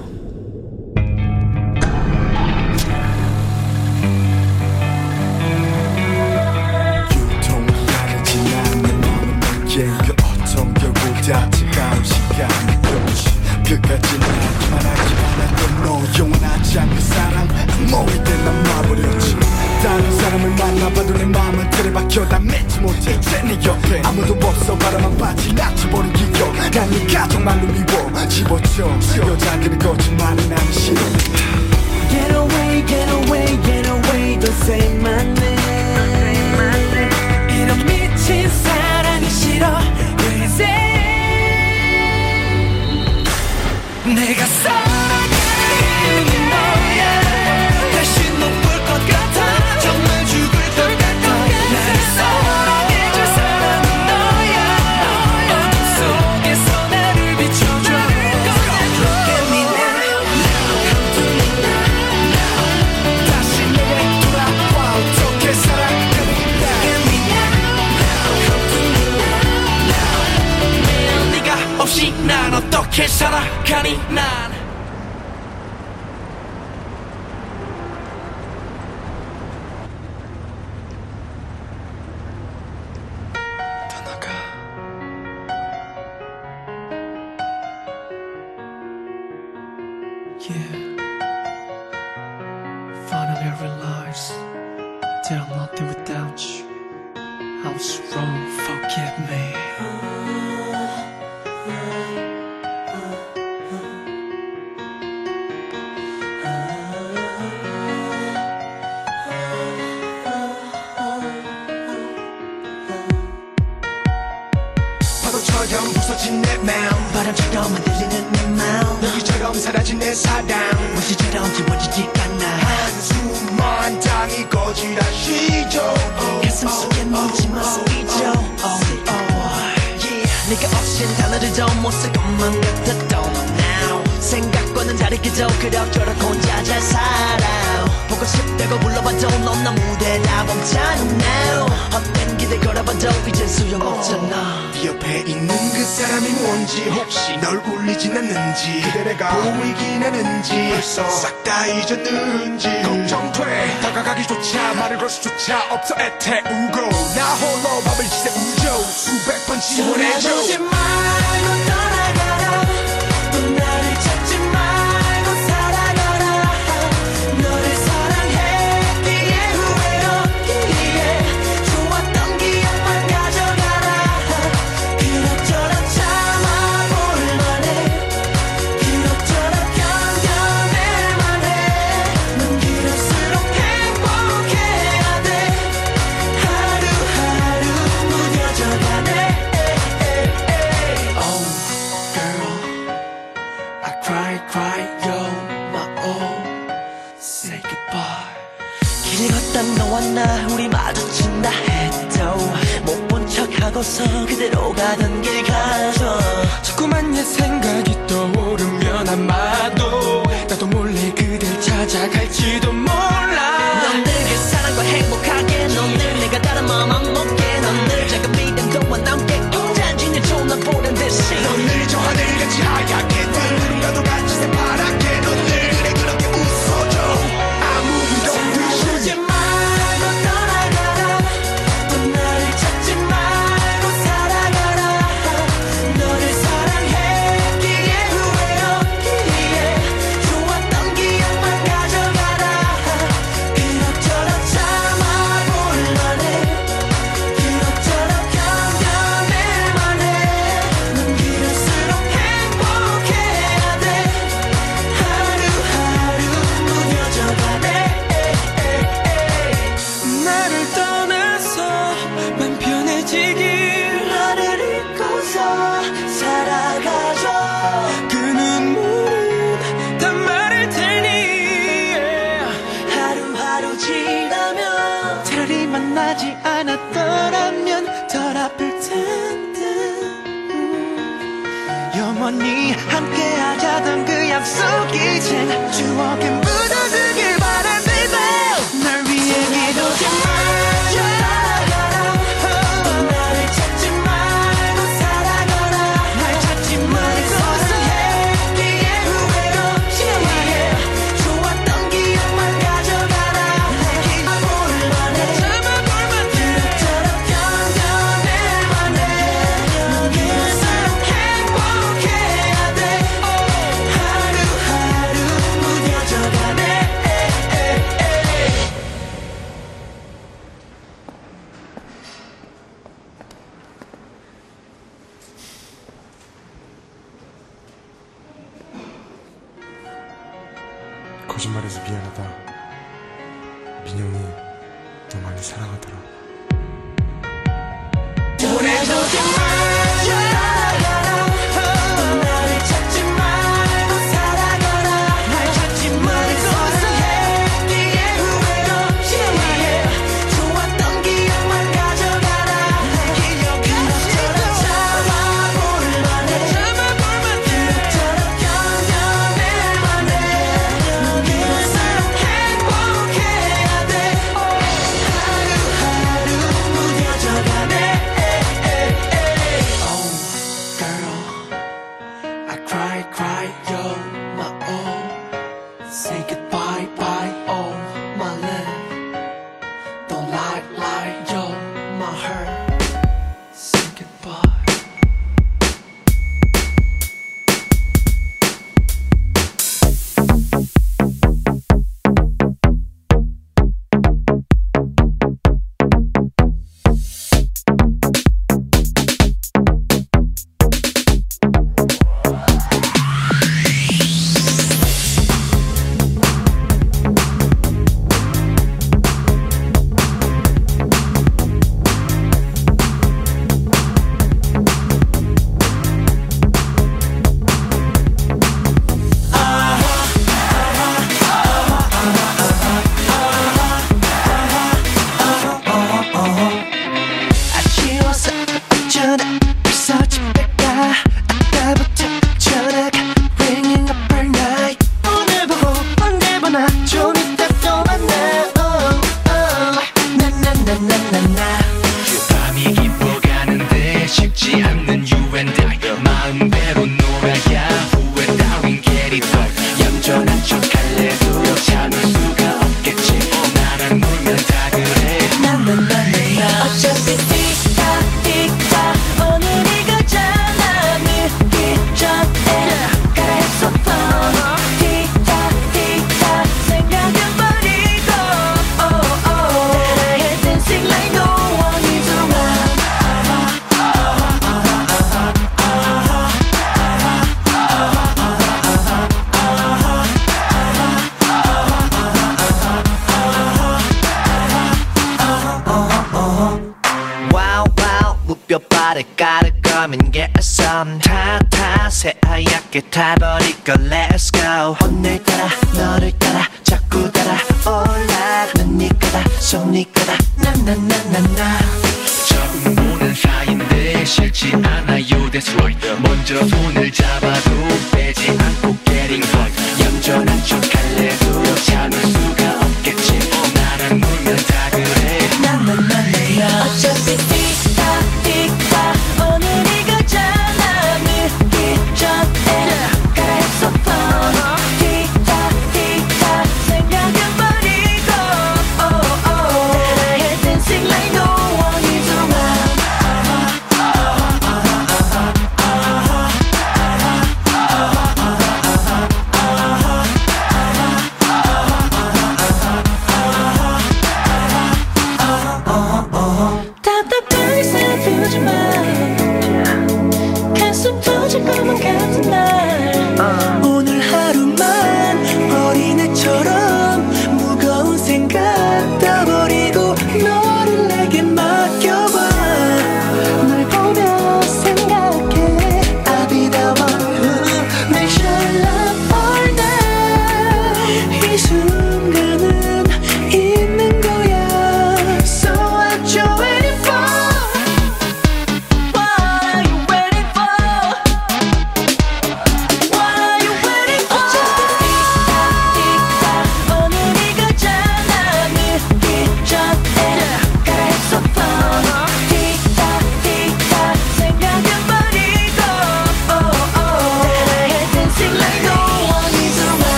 유통하는 지나는 너는 내게 그 어떤 결보다 차가운 시간이 끝이 끝까지 나만 하지 않았던 너 영원하지 않는 사랑 모일 때난 놔버렸지. 다른 사람을 만나봐도 내 마음은 틀에 박혀 난 믿지 못해. 이제 네 옆에 아무도 없어. 바라만 빠지 낚시버린 기억. 난 네가 정말로 미워. 집어쳐 여자들의 거짓말은 나는 싫어. Get away get away get away Don't say my name. 이런 미친 사랑이 싫어. Crazy 내가 살아가는 이유는 너야. 다시 못 볼 것 같아. 정말 죽을 것 같아. 나를 사랑해줄 사람은 너야. 어둠 속에서 나를 비춰줘. Look at me now, come to me now. 다시 내게 돌아와 어떻게 살아가니. Look at me now, come to me now. 매일 네가 없이 난 어떻게 살아가니 난. 떠나가. Yeah. Finally realize that I'm nothing without you. I was wrong, forgive me. 파도처럼 부서진 내 마음. 바람처럼 흔들리는 내 마음. 여기처럼 사라진 내 사랑. 무시처럼 지워지지 않아. 한숨만 땅이 거지라 쉬죠. 가슴 속에 묻지마 쓰이죠. 네가 없인 단어들도 못 쓸 것만 같았던 now. 생각과는 다르게도 그럭저럭 혼자 잘 살아. 보고 싶다고 불러봐도 넌 나 무대라 멈춰는 now. 헛된 기대 걸어봐도 이젠 소용없잖아. 네 옆에 있는 그 사람이 뭔지 혹시 널 울리진 않는지. 그대 내가 보이긴 하는지 벌써 싹 다 잊었는지 걱정돼. 다가가기조차 말을 걸 수조차 없어 애태우고 나 홀로 밤을 지새 우죠. 수백 번 지원해줘. 돌아보지 말고 떠나가라. 또 나를 찾지 말고 살아가라. 너를 사랑했기에 후회 없기에 좋았던 기억만 가져가라. 그럭저럭 참아볼 만해. 그럭저럭 견뎌낼 만해. 넌 길을수록 행복해야 돼. 하루하루 무뎌져가네. Oh, girl, I cry, cry, you're my all. Say goodbye. 길을 걷다 너와 나 우리 마주친다 해도 못 본 척하고서 그대로 가던 길 가죠. 자꾸만 옛 생각이 떠오르면 아마도 나도 몰래 그댈 찾아갈지도 몰라. 넌 늘 그 사랑과 행복하게. 넌 늘 내가 다른 마음 안 먹게. 넌 늘 작은 믿음 동안 함께 잔진을 줘 나 보려 끝이라면 차라리 만나지 않았더라면 덜 아플 텐데 음. 영원히 함께하자던 그 약속 이젠 추억에 묻어들길 바래 baby 날 위해 기도지 마 거짓말해서 미안하다. 민영이 너 많이 사랑하더라. 까르까르거면 get some 타타 새하얗게 타버릴까 let's go 오늘따라 너를 따라 자꾸 따라올라 넌 네 거다 손네 거다 나나나나나 처음 보는 사이인데 싫지 않아요 that's right 먼저 손을 잡아도 빼지 않고 getting hot 얌전한 척 할래도 참을 수가 없겠지 나랑 놀면 다 그래 나나나나나 어차피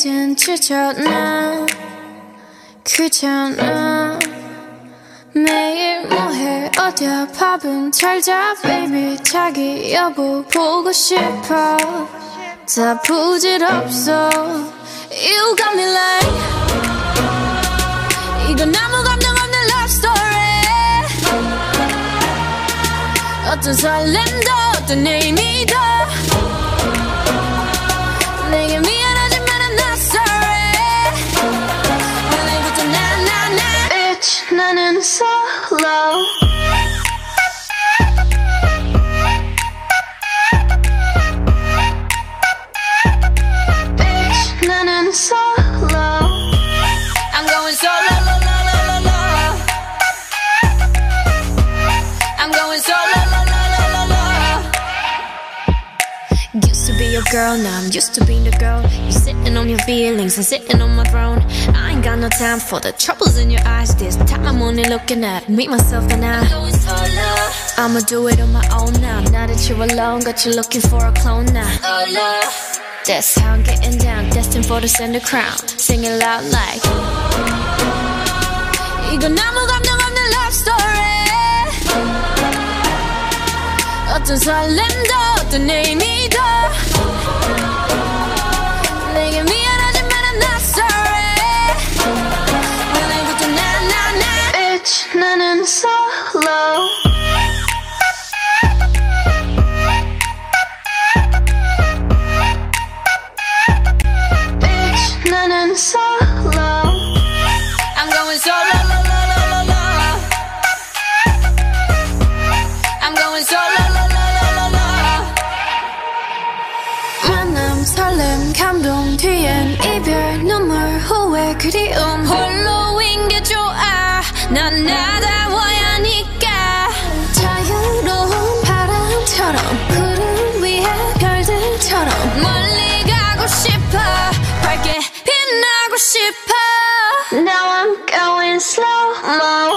이젠 지쳤나 귀찮아 매일 뭐해 어디야 밥은 잘자 baby 자기 여보 보고 싶어 다 부질없어 You got me like 이건 아무 감정 없는 love story 어떤 설렘도 어떤 의미도 내게 미안하지만 I'm not sorry 오늘부터 난 난 난 Bitch 나는 solo Bitch 나는 solo I'm going solo lo, lo, lo, lo, lo. I'm going solo lo, lo, lo, lo, lo. Used to be your girl, now I'm used to being the girl. You sitting on your feelings and sitting on my throne. I ain't got no time for the troubles in your eyes. This time I'm only looking at me, myself and I. I'ma do it on my own now. Now that you're alone, got you looking for a clone now. That's how I'm getting down, destined for the center crown. Sing it loud like 이건 아무 감정 없는 love story 어떤 설렘도 어떤 의미도 내게 미안하지만 I'm not sorry 오늘부터 난 난 난 Bitch 나는 solo Bitch 나는 solo I'm going solo lo, lo, lo, lo, lo. I'm going solo lo, lo, lo, lo, lo. 만남 설렘 감동 뒤엔 이별 눈물 후회 그리움 홀로인 게 좋아 난 나다워야 하니까 자유로운 바람처럼 구름 위에 별들처럼 멀리 가고 싶어 밝게 빛나고 싶어 Now I'm going slow-mo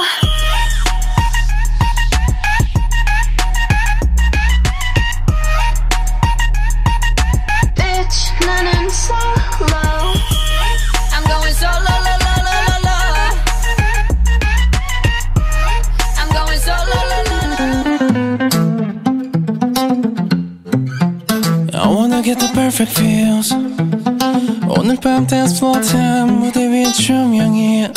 Bitch, 나는 solo I'm going solo, lo, lo, lo, lo, lo. I'm going solo, lo, lo, lo. I wanna get the perfect feels 오늘 밤 dance floor time 무대 위에 조명이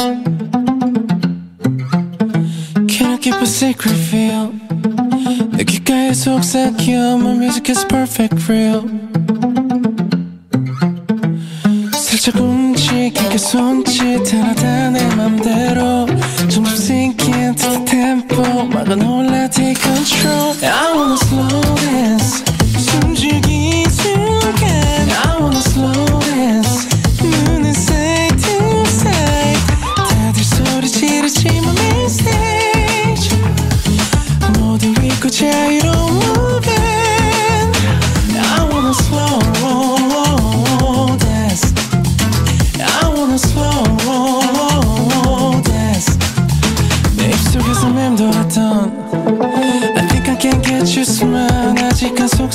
Can I keep a secret feel 내 귓가에 속삭여 My music is perfect real 살짝 움직이게 손짓 하나 다 내 맘대로 점점 sink into the tempo 막아 놀라 take control I wanna slow dance 숨죽이 순간 I wanna slow dance 눈은 side to side 다들 소리 지르지만 main stage 모두 잊고 자유로운 moving I wanna slow dance I wanna slow dance 내 입속에서 맴돌았던 I think I can get you smile 아직은 속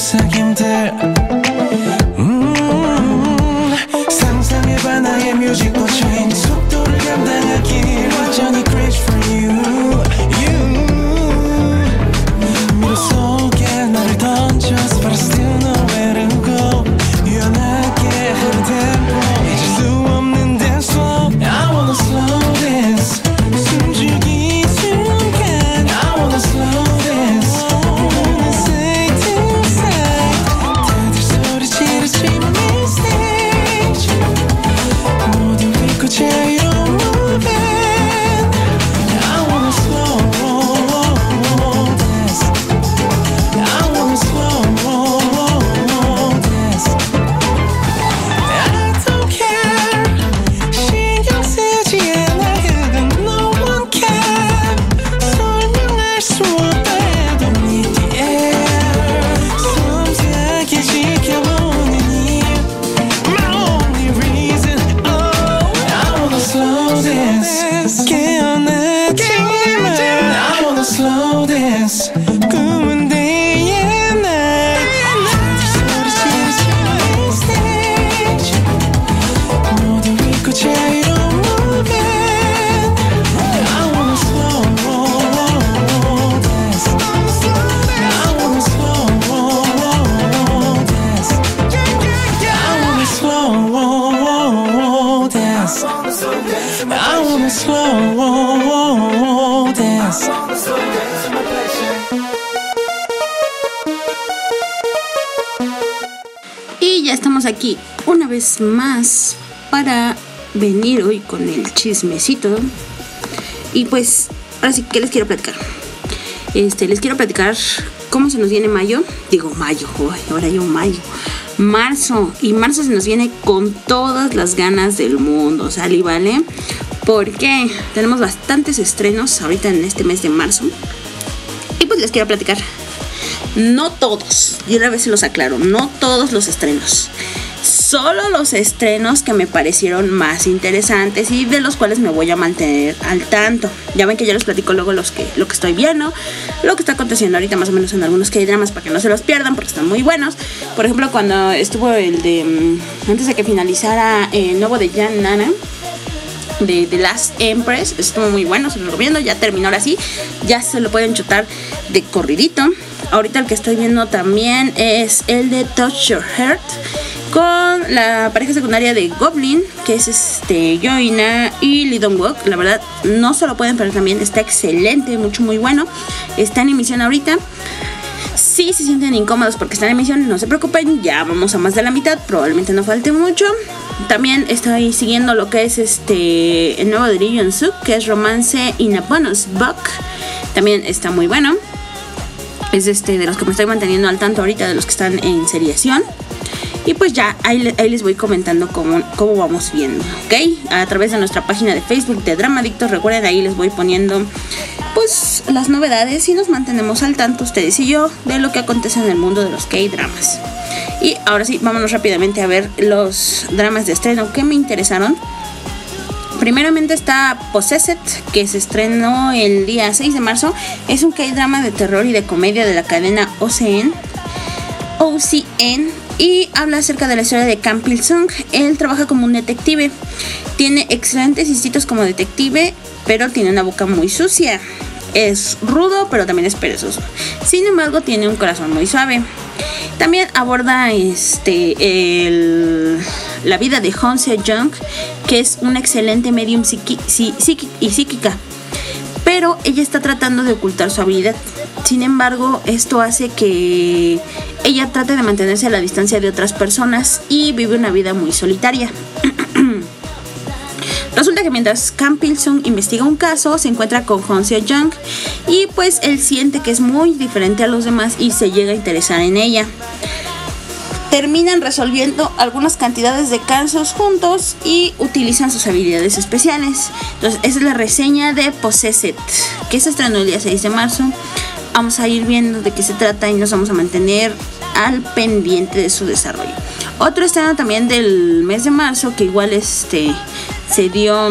I wanna slow dance. Y ya estamos aquí una vez más para venir hoy con el chismecito. Y pues, ahora sí, ¿qué les quiero platicar? Este, les quiero platicar cómo se nos viene mayo. Digo mayo, uy, ahora yo mayo. Marzo. Y marzo se nos viene con todas las ganas del mundo, ¿sale? ¿Vale? Porque tenemos bastantes estrenos ahorita en este mes de marzo. Y pues les quiero platicar. No todos, y una vez se los aclaro, no todos los estrenos. Solo los estrenos que me parecieron más interesantes y de los cuales me voy a mantener al tanto. Ya ven que yo les platico luego los que, lo que estoy viendo, lo que está aconteciendo ahorita más o menos en algunos K-dramas para que no se los pierdan porque están muy buenos. Por ejemplo, cuando estuvo el de, antes de que finalizara el nuevo de Jan Nana, de The Last Empress, estuvo muy bueno, se lo recomiendo. Ya terminó ahora sí, ya se lo pueden chutar de corridito. Ahorita el que estoy viendo también es el de Touch Your Heart, con la pareja secundaria de Goblin, que es este Yoina y Lee Dong-wook. La verdad, no se lo pueden perder también, está excelente, mucho, muy bueno. Está en emisión ahorita. Si se sienten incómodos porque está en emisión, no se preocupen, ya vamos a más de la mitad, probablemente no falte mucho. También estoy siguiendo lo que es este el nuevo de Lee Yoon-suk, que es Romance in a Bonus Book. También está muy bueno. Es este de los que me estoy manteniendo al tanto ahorita, de los que están en seriación. Y pues ya, ahí, ahí les voy comentando cómo, cómo vamos viendo, ¿ok? A través de nuestra página de Facebook de Dramadictos. Recuerden, ahí les voy poniendo pues las novedades y nos mantenemos al tanto ustedes y yo de lo que acontece en el mundo de los K-dramas. Y ahora sí, vámonos rápidamente a ver los dramas de estreno que me interesaron. Primeramente está Possessed, que se estrenó el día seis de marzo. Es un K-drama de terror y de comedia de la cadena O C N. O C N. Y habla acerca de la historia de Kang Pil-sung. Él trabaja como un detective. Tiene excelentes instintos como detective, pero tiene una boca muy sucia. Es rudo, pero también es perezoso. Sin embargo, tiene un corazón muy suave. También aborda este el, la vida de Hong Se-jung, que es una excelente medium psiqui, psiqui, y psíquica. Pero ella está tratando de ocultar su habilidad. Sin embargo, esto hace que ella trate de mantenerse a la distancia de otras personas y vive una vida muy solitaria. Resulta que mientras Kang Pil-sung investiga un caso, se encuentra con Hong Se-jung y pues él siente que es muy diferente a los demás y se llega a interesar en ella. Terminan resolviendo algunas cantidades de casos juntos y utilizan sus habilidades especiales. Entonces, esa es la reseña de Possessed, que se estrenó el día seis de marzo. Vamos a ir viendo de qué se trata y nos vamos a mantener al pendiente de su desarrollo. Otro estreno también del mes de marzo, que igual este se dio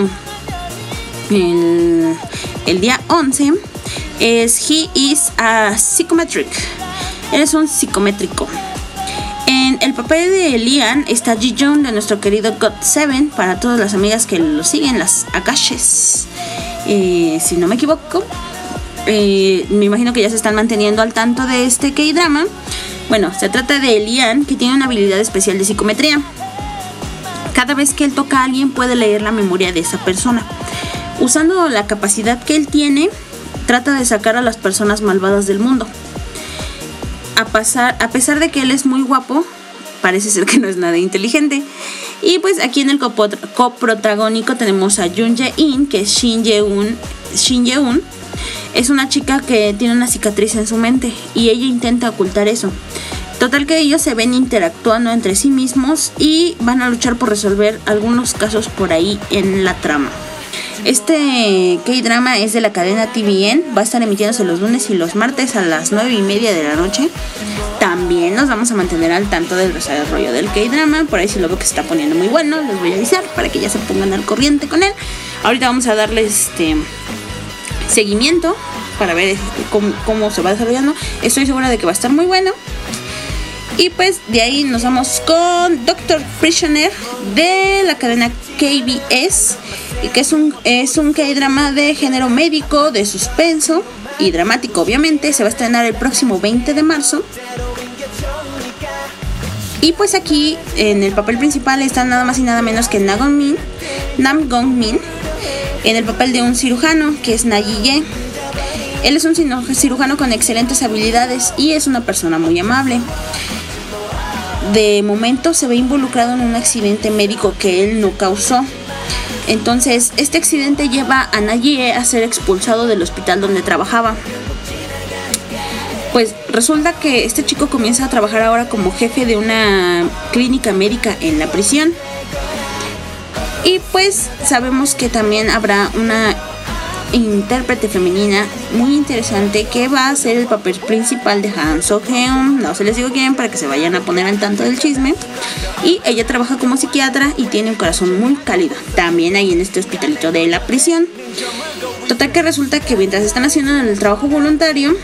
el, el día once, es He is a Psychometric. Él es un psicométrico. En el papel de Lian está Ji-jun, de nuestro querido God seven, para todas las amigas que lo siguen, las Akashes, eh, si no me equivoco. Eh, me imagino que ya se están manteniendo al tanto de este K-drama. Bueno, se trata de Lian, que tiene una habilidad especial de psicometría. Cada vez que él toca a alguien puede leer la memoria de esa persona. Usando la capacidad que él tiene, trata de sacar a las personas malvadas del mundo. A, pasar, a pesar de que él es muy guapo, parece ser que no es nada inteligente. Y pues aquí en el coprotagónico tenemos a Jun Jae-in, que es Shin Ye-un. Shin Ye-un es una chica que tiene una cicatriz en su mente y ella intenta ocultar eso. Total que ellos se ven interactuando entre sí mismos y van a luchar por resolver algunos casos por ahí en la trama. Este K-drama es de la cadena T V N, va a estar emitiéndose los lunes y los martes a las nueve y media de la noche. También nos vamos a mantener al tanto del desarrollo del K-drama, por ahí si lo veo que se está poniendo muy bueno, les voy a avisar para que ya se pongan al corriente con él. Ahorita vamos a darle este seguimiento para ver cómo, cómo se va desarrollando. Estoy segura de que va a estar muy bueno. Y pues de ahí nos vamos con Doctor Prisoner de la cadena K B S, que es un, es un K-drama de género médico, de suspenso y dramático. Obviamente se va a estrenar el próximo veinte de marzo. Y pues aquí en el papel principal está nada más y nada menos que Nagon Min, Nam Gong-min en el papel de un cirujano que es Na Yi-ye. Él es un cirujano con excelentes habilidades y es una persona muy amable. De momento se ve involucrado en un accidente médico que él no causó. Entonces, este accidente lleva a Na Yi-ye a ser expulsado del hospital donde trabajaba. Pues resulta que este chico comienza a trabajar ahora como jefe de una clínica médica en la prisión. Y pues sabemos que también habrá una intérprete femenina muy interesante que va a hacer el papel principal de Han So-heon. No se les digo quién para que se vayan a poner al tanto del chisme. Y ella trabaja como psiquiatra y tiene un corazón muy cálido, también ahí en este hospitalito de la prisión. Total que resulta que mientras están haciendo el trabajo voluntario,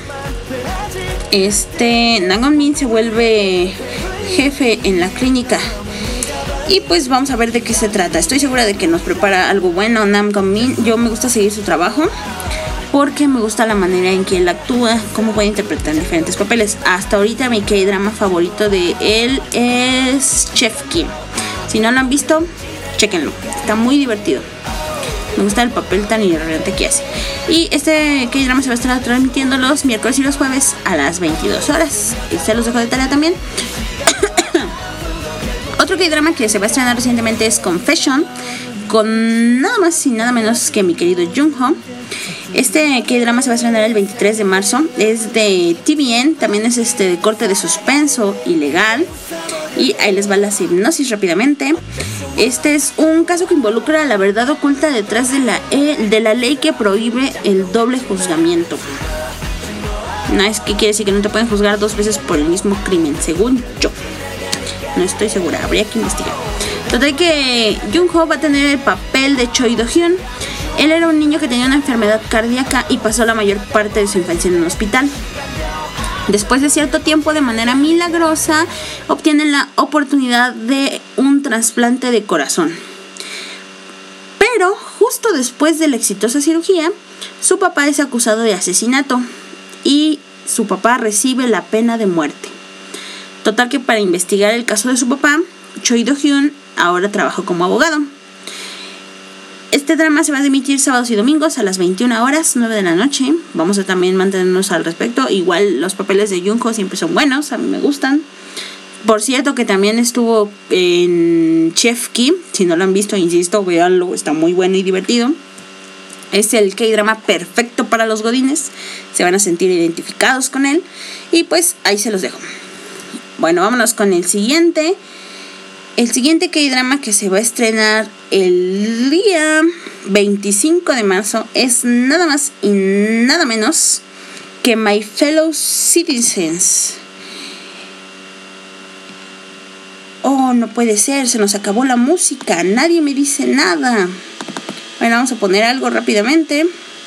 este Na Gong-min se vuelve jefe en la clínica. Y pues vamos a ver de qué se trata. Estoy segura de que nos prepara algo bueno Nam Gong-min. Yo me gusta seguir su trabajo porque me gusta la manera en que él actúa, cómo puede interpretar diferentes papeles. Hasta ahorita mi K-drama favorito de él es Chef Kim. Si no lo han visto, chéquenlo. Está muy divertido. Me gusta el papel tan irreverente que hace. Y este K-drama se va a estar transmitiendo los miércoles y los jueves a las veintidós horas. Y se los dejo de tarea también. Otro K-drama que se va a estrenar recientemente es Confession, con nada más y nada menos que mi querido Jung-ho. Este K-drama se va a estrenar el veintitrés de marzo. Es de T V N, también es este de corte de suspenso y legal. Y ahí les va la sinopsis rápidamente. Este es un caso que involucra a la verdad oculta detrás de la, de la ley que prohíbe el doble juzgamiento. No, es que quiere decir que no te pueden juzgar dos veces por el mismo crimen, según yo. No estoy segura, habría que investigar. Total que Jung-ho va a tener el papel de Choi Do-hyun. Él era un niño que tenía una enfermedad cardíaca y pasó la mayor parte de su infancia en un hospital. Después de cierto tiempo, de manera milagrosa, obtiene la oportunidad de un trasplante de corazón. Pero justo después de la exitosa cirugía, su papá es acusado de asesinato y su papá recibe la pena de muerte. Total que para investigar el caso de su papá, Choi Do-hyun ahora trabaja como abogado. Este drama se va a emitir sábados y domingos a las veintiuna horas, nueve de la noche. Vamos a también mantenernos al respecto. Igual los papeles de Jung-ho siempre son buenos, a mí me gustan. Por cierto que también estuvo en Chef Kim. Si no lo han visto, insisto, véanlo, está muy bueno y divertido. Es el K-drama perfecto para los godines. Se van a sentir identificados con él. Y pues ahí se los dejo. Bueno, vámonos con el siguiente. El siguiente K-drama que se va a estrenar el día veinticinco de marzo es nada más y nada menos que My Fellow Citizens. Oh, no puede ser, se nos acabó la música, nadie me dice nada. Bueno, vamos a poner algo rápidamente.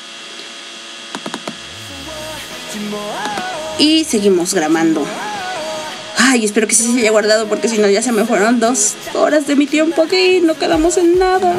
Y seguimos grabando. Ay, espero que sí se haya guardado porque si no ya se me fueron dos horas de mi tiempo aquí. No quedamos en nada.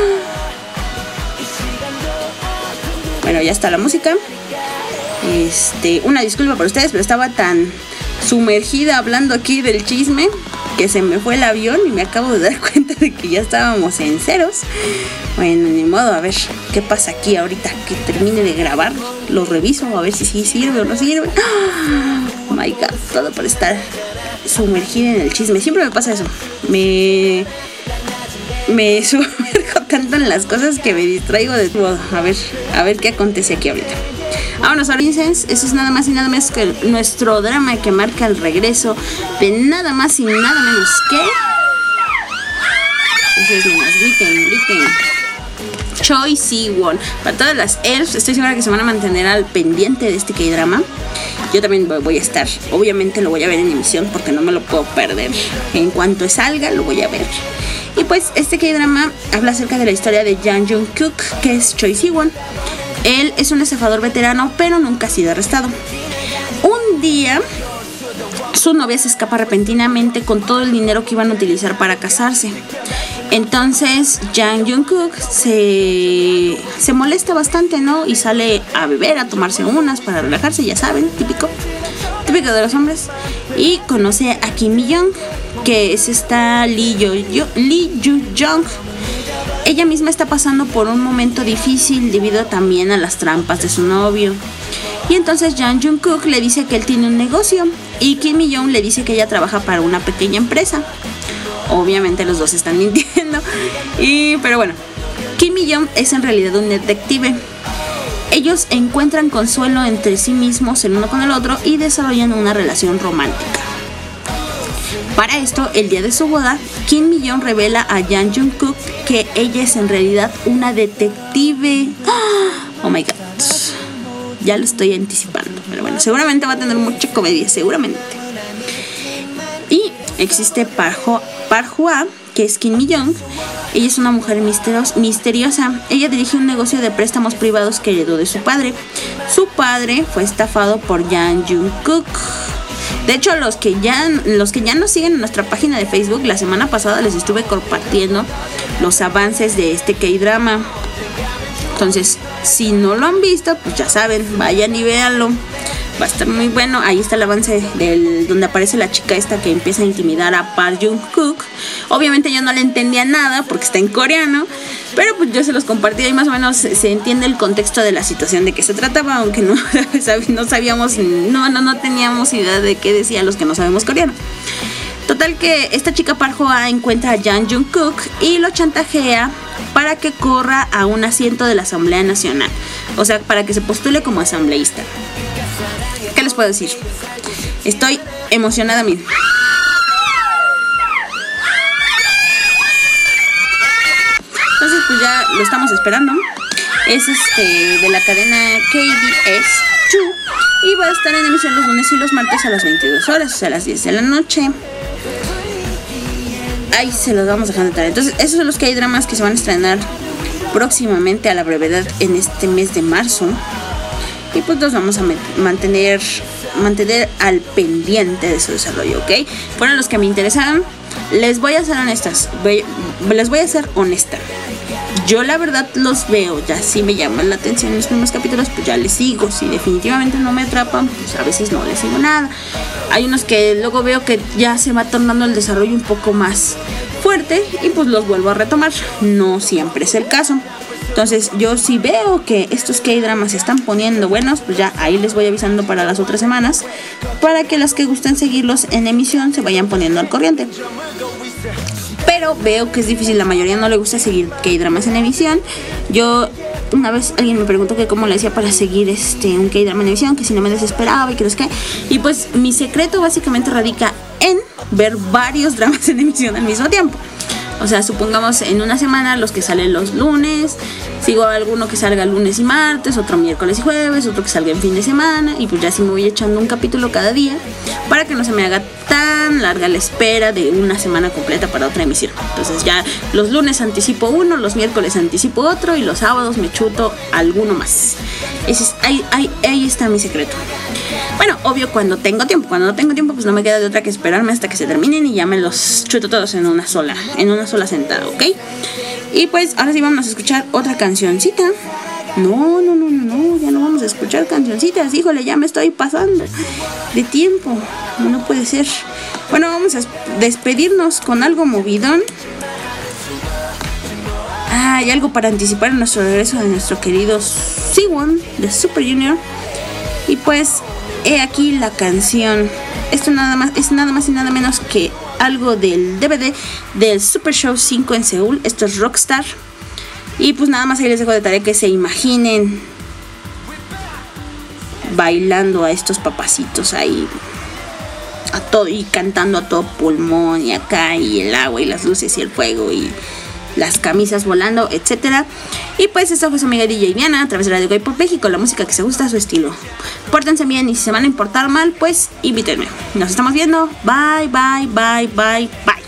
Bueno, ya está la música. Este, una disculpa por ustedes, pero estaba tan sumergida hablando aquí del chisme que se me fue el avión y me acabo de dar cuenta de que ya estábamos en ceros. Bueno, ni modo, a ver qué pasa aquí ahorita que termine de grabar. Lo reviso a ver si sí sirve o no sirve. Oh my god, todo por estar sumergida en el chisme. Siempre me pasa eso. Me me sumerjo tanto en las cosas que me distraigo de todo. A ver, a ver qué acontece aquí ahorita. Vámonos a Vincent. Eso es nada más y nada menos que nuestro drama que marca el regreso de nada más y nada menos que... Eso es niñas, griten, griten. Choi Si-won. Para todas las elfs, estoy segura que se van a mantener al pendiente de este K-drama. Yo también voy a estar. Obviamente lo voy a ver en emisión porque no me lo puedo perder. En cuanto salga, lo voy a ver. Y pues este K-drama habla acerca de la historia de Jang Jung-kook, que es Choi Si-won. Él es un estafador veterano, pero nunca ha sido arrestado. Un día, su novia se escapa repentinamente con todo el dinero que iban a utilizar para casarse. Entonces, Jang Jung-kook se, se molesta bastante, ¿no? Y sale a beber, a tomarse unas para relajarse, ya saben, típico. Típico de los hombres. Y conoce a Kim Mi-young, que es esta Lee Yo-young. Lee Yu-young. ella misma está pasando por un momento difícil debido también a las trampas de su novio. Y entonces Jang Jungkook le dice que él tiene un negocio y Kim Mi-young le dice que ella trabaja para una pequeña empresa. Obviamente los dos están mintiendo. Y, pero bueno, Kim Mi-young es en realidad un detective. Ellos encuentran consuelo entre sí mismos el uno con el otro y desarrollan una relación romántica. Para esto, el día de su boda, Kim Mi-young revela a Jang Jungkook que ella es en realidad una detective. Oh my god. Ya lo estoy anticipando. Pero bueno, seguramente va a tener mucha comedia, seguramente. Y existe Park Hwa, que es Kim Mi-young. Ella es una mujer misterio- misteriosa. Ella dirige un negocio de préstamos privados que heredó de su padre. Su padre fue estafado por Jang Jungkook. De hecho, los que ya los que ya nos siguen en nuestra página de Facebook, la semana pasada les estuve compartiendo los avances de este K-drama. Entonces, si no lo han visto, pues ya saben, vayan y véanlo. Va a estar muy bueno. Ahí está el avance del donde aparece la chica esta que empieza a intimidar a Park Jungkook. Obviamente yo no le entendía nada porque está en coreano, pero pues yo se los compartí y más o menos se, se entiende el contexto de la situación de que se trataba, aunque no, no sabíamos, no, no, no teníamos idea de qué decía los que no sabemos coreano. Total que esta chica Park Hwa encuentra a Jang Jungkook y lo chantajea para que corra a un asiento de la Asamblea Nacional. O sea, para que se postule como asambleísta. ¿Qué les puedo decir? Estoy emocionada mismo. Entonces pues ya lo estamos esperando. Es este de la cadena K B S dos y va a estar en emisión los lunes y los martes a las veintidós horas, o sea, a las diez de la noche. Ahí se los vamos dejando de tarea. Entonces esos son los K-dramas que se van a estrenar próximamente a la brevedad en este mes de marzo. Y pues los vamos a mantener mantener al pendiente de su desarrollo, ¿ok? Fueron los que me interesaron. Les voy a ser honestas, voy, les voy a ser honesta. Yo la verdad los veo, ya si me llaman la atención en los primeros capítulos, pues ya les sigo. Si definitivamente no me atrapan, pues a veces no les sigo nada. Hay unos que luego veo que ya se va tornando el desarrollo un poco más fuerte y pues los vuelvo a retomar. No siempre es el caso. Entonces yo si veo que estos K-dramas se están poniendo buenos, pues ya ahí les voy avisando para las otras semanas, para que las que gusten seguirlos en emisión se vayan poniendo al corriente. Pero veo que es difícil, la mayoría no le gusta seguir K-dramas en emisión. Yo una vez alguien me preguntó que cómo le hacía para seguir este un K-drama en emisión, que si no me desesperaba y que no sé qué. Y pues mi secreto básicamente radica en ver varios dramas en emisión al mismo tiempo. O sea, supongamos en una semana los que salen los lunes, sigo alguno que salga lunes y martes, otro miércoles y jueves, otro que salga en fin de semana, y pues ya sí me voy echando un capítulo cada día para que no se me haga tan larga la espera de una semana completa para otra emisión. Entonces ya los lunes anticipo uno, los miércoles anticipo otro y los sábados me chuto alguno más. Ese es, ahí, ahí, ahí está mi secreto. Bueno, obvio cuando tengo tiempo, cuando no tengo tiempo pues no me queda de otra que esperarme hasta que se terminen y ya me los chuto todos en una sola, en una sola sentada, ¿ok? Y pues ahora sí vamos a escuchar otra cancioncita. No, no, no, no, no, ya no vamos a escuchar cancioncitas, híjole, ya me estoy pasando de tiempo, no puede ser. Bueno, vamos a despedirnos con algo movidón. Ah, hay algo para anticipar nuestro regreso de nuestro querido Siwon de Super Junior. Y pues he aquí la canción. Esto nada más es nada más y nada menos que algo del D V D del Super Show cinco en Seúl. Esto es Rockstar. Y pues nada más ahí les dejo de tarea que se imaginen bailando a estos papacitos ahí a todo y cantando a todo pulmón y acá y el agua y las luces y el fuego y las camisas volando, etcétera. Y pues esta fue su amiga D J Diana a través de Radio K-Pop México, la música que se gusta a su estilo. Pórtense bien y si se van a importar mal, pues invítenme. Nos estamos viendo. Bye, bye, bye, bye, bye.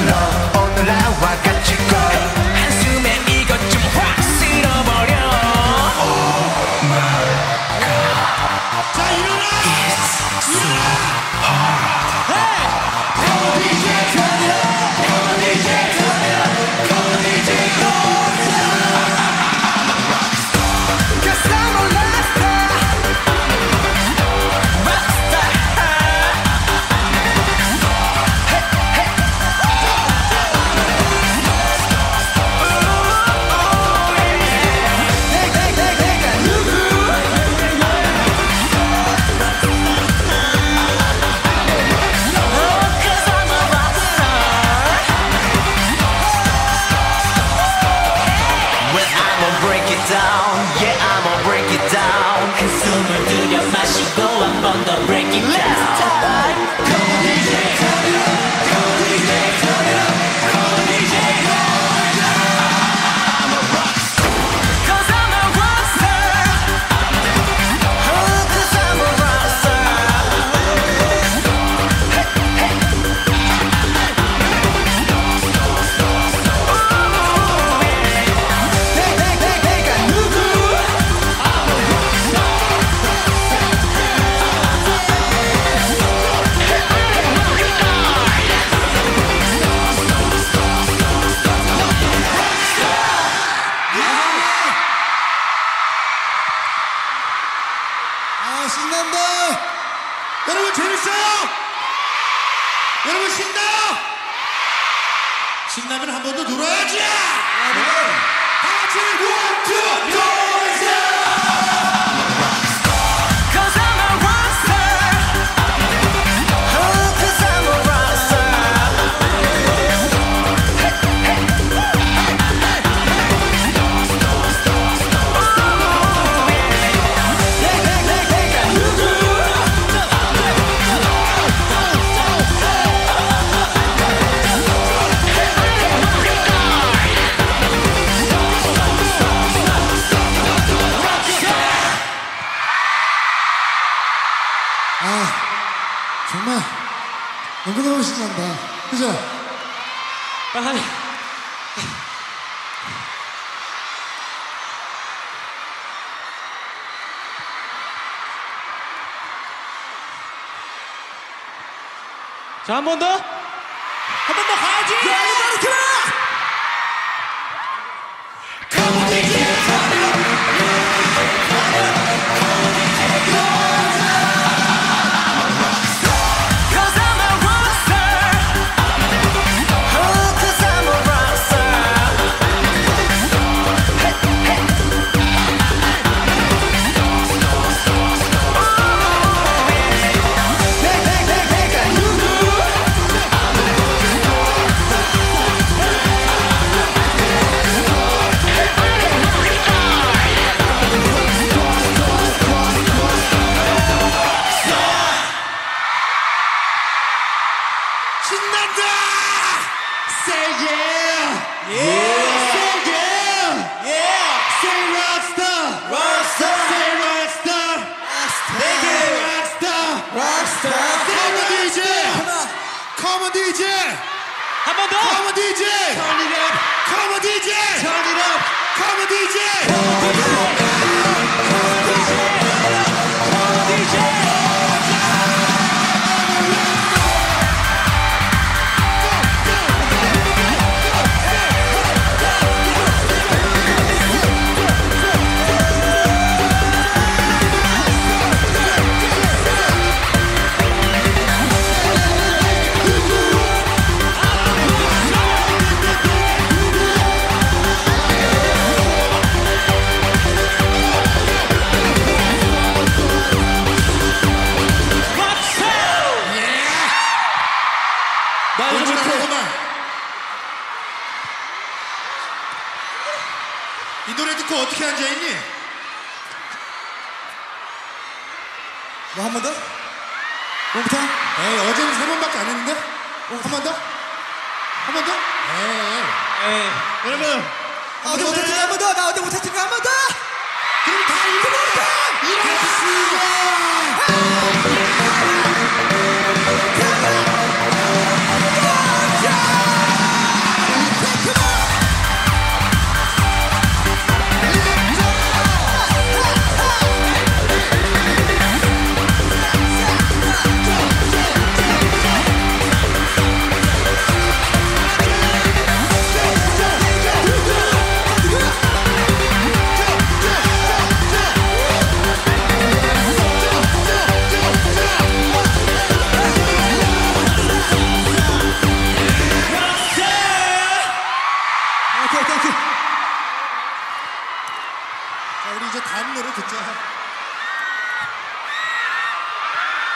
너 오늘 나와 같이 걸 한숨에 이것 좀 확 쓸어버려 Oh my God 자 일어나 It's so hard Hey! Come on D J turn it up Come on D J turn it up Come on D J turn it up Cause I'm a rockstar Rockstar Yeah, I'ma break it down. 그 숨을 들여 마시고 한 번 더 break it down. Come on D J, turn it up. Come on D J, turn it up. Come on D J, turn it up. I'm a rockstar. 'Cause I'm a rockstar. Oh, 'cause I'm a rockstar. Hey, hey. Hey, hey, hey, hey, 가 누구? 아 신난다. 여러분 재밌어요? 여러분 신나요? 신나면 한 번 더 놀아야지. 다 같이 원, 투, 노이즈. Cause I'm a rockstar. Oh, 'cause I'm a rockstar. Hey, hey. Hey, hey, hey, hey, 가 누구? 아 정말 너무너무 신난다. 그죠? 아니 자, 한 번 더. 한 번 더 가야지. 야, 이거 이렇게 봐. Come on, D J, turn it up. Cause I'm a rockstar. Oh, 'cause I'm a rockstar. Hey, hey. Hey, hey, hey, hey, 가 누구? 신난다. Say yeah. Yeah. Say yeah. Yeah. Say rockstar. Rockstar. Say rockstar. Rockstar. Rockstar. Rockstar. Come on D J. Come on D J. 한 번 더. Come on D J. Turn it up. Come on D J. Turn it up. Come on D J. 이 노래 듣고 어떻게 앉아있니? 뭐 한 번 더? 뭐부터? 에이 어제는 세 번밖에 안 했는데? 한 번 더? 한 번 더? 에이 에이 여러분 아 어제 못했으니까 한 번 더! 나 어제 못했으니까 한 번 더! 그럼 다 일어나! 일어나!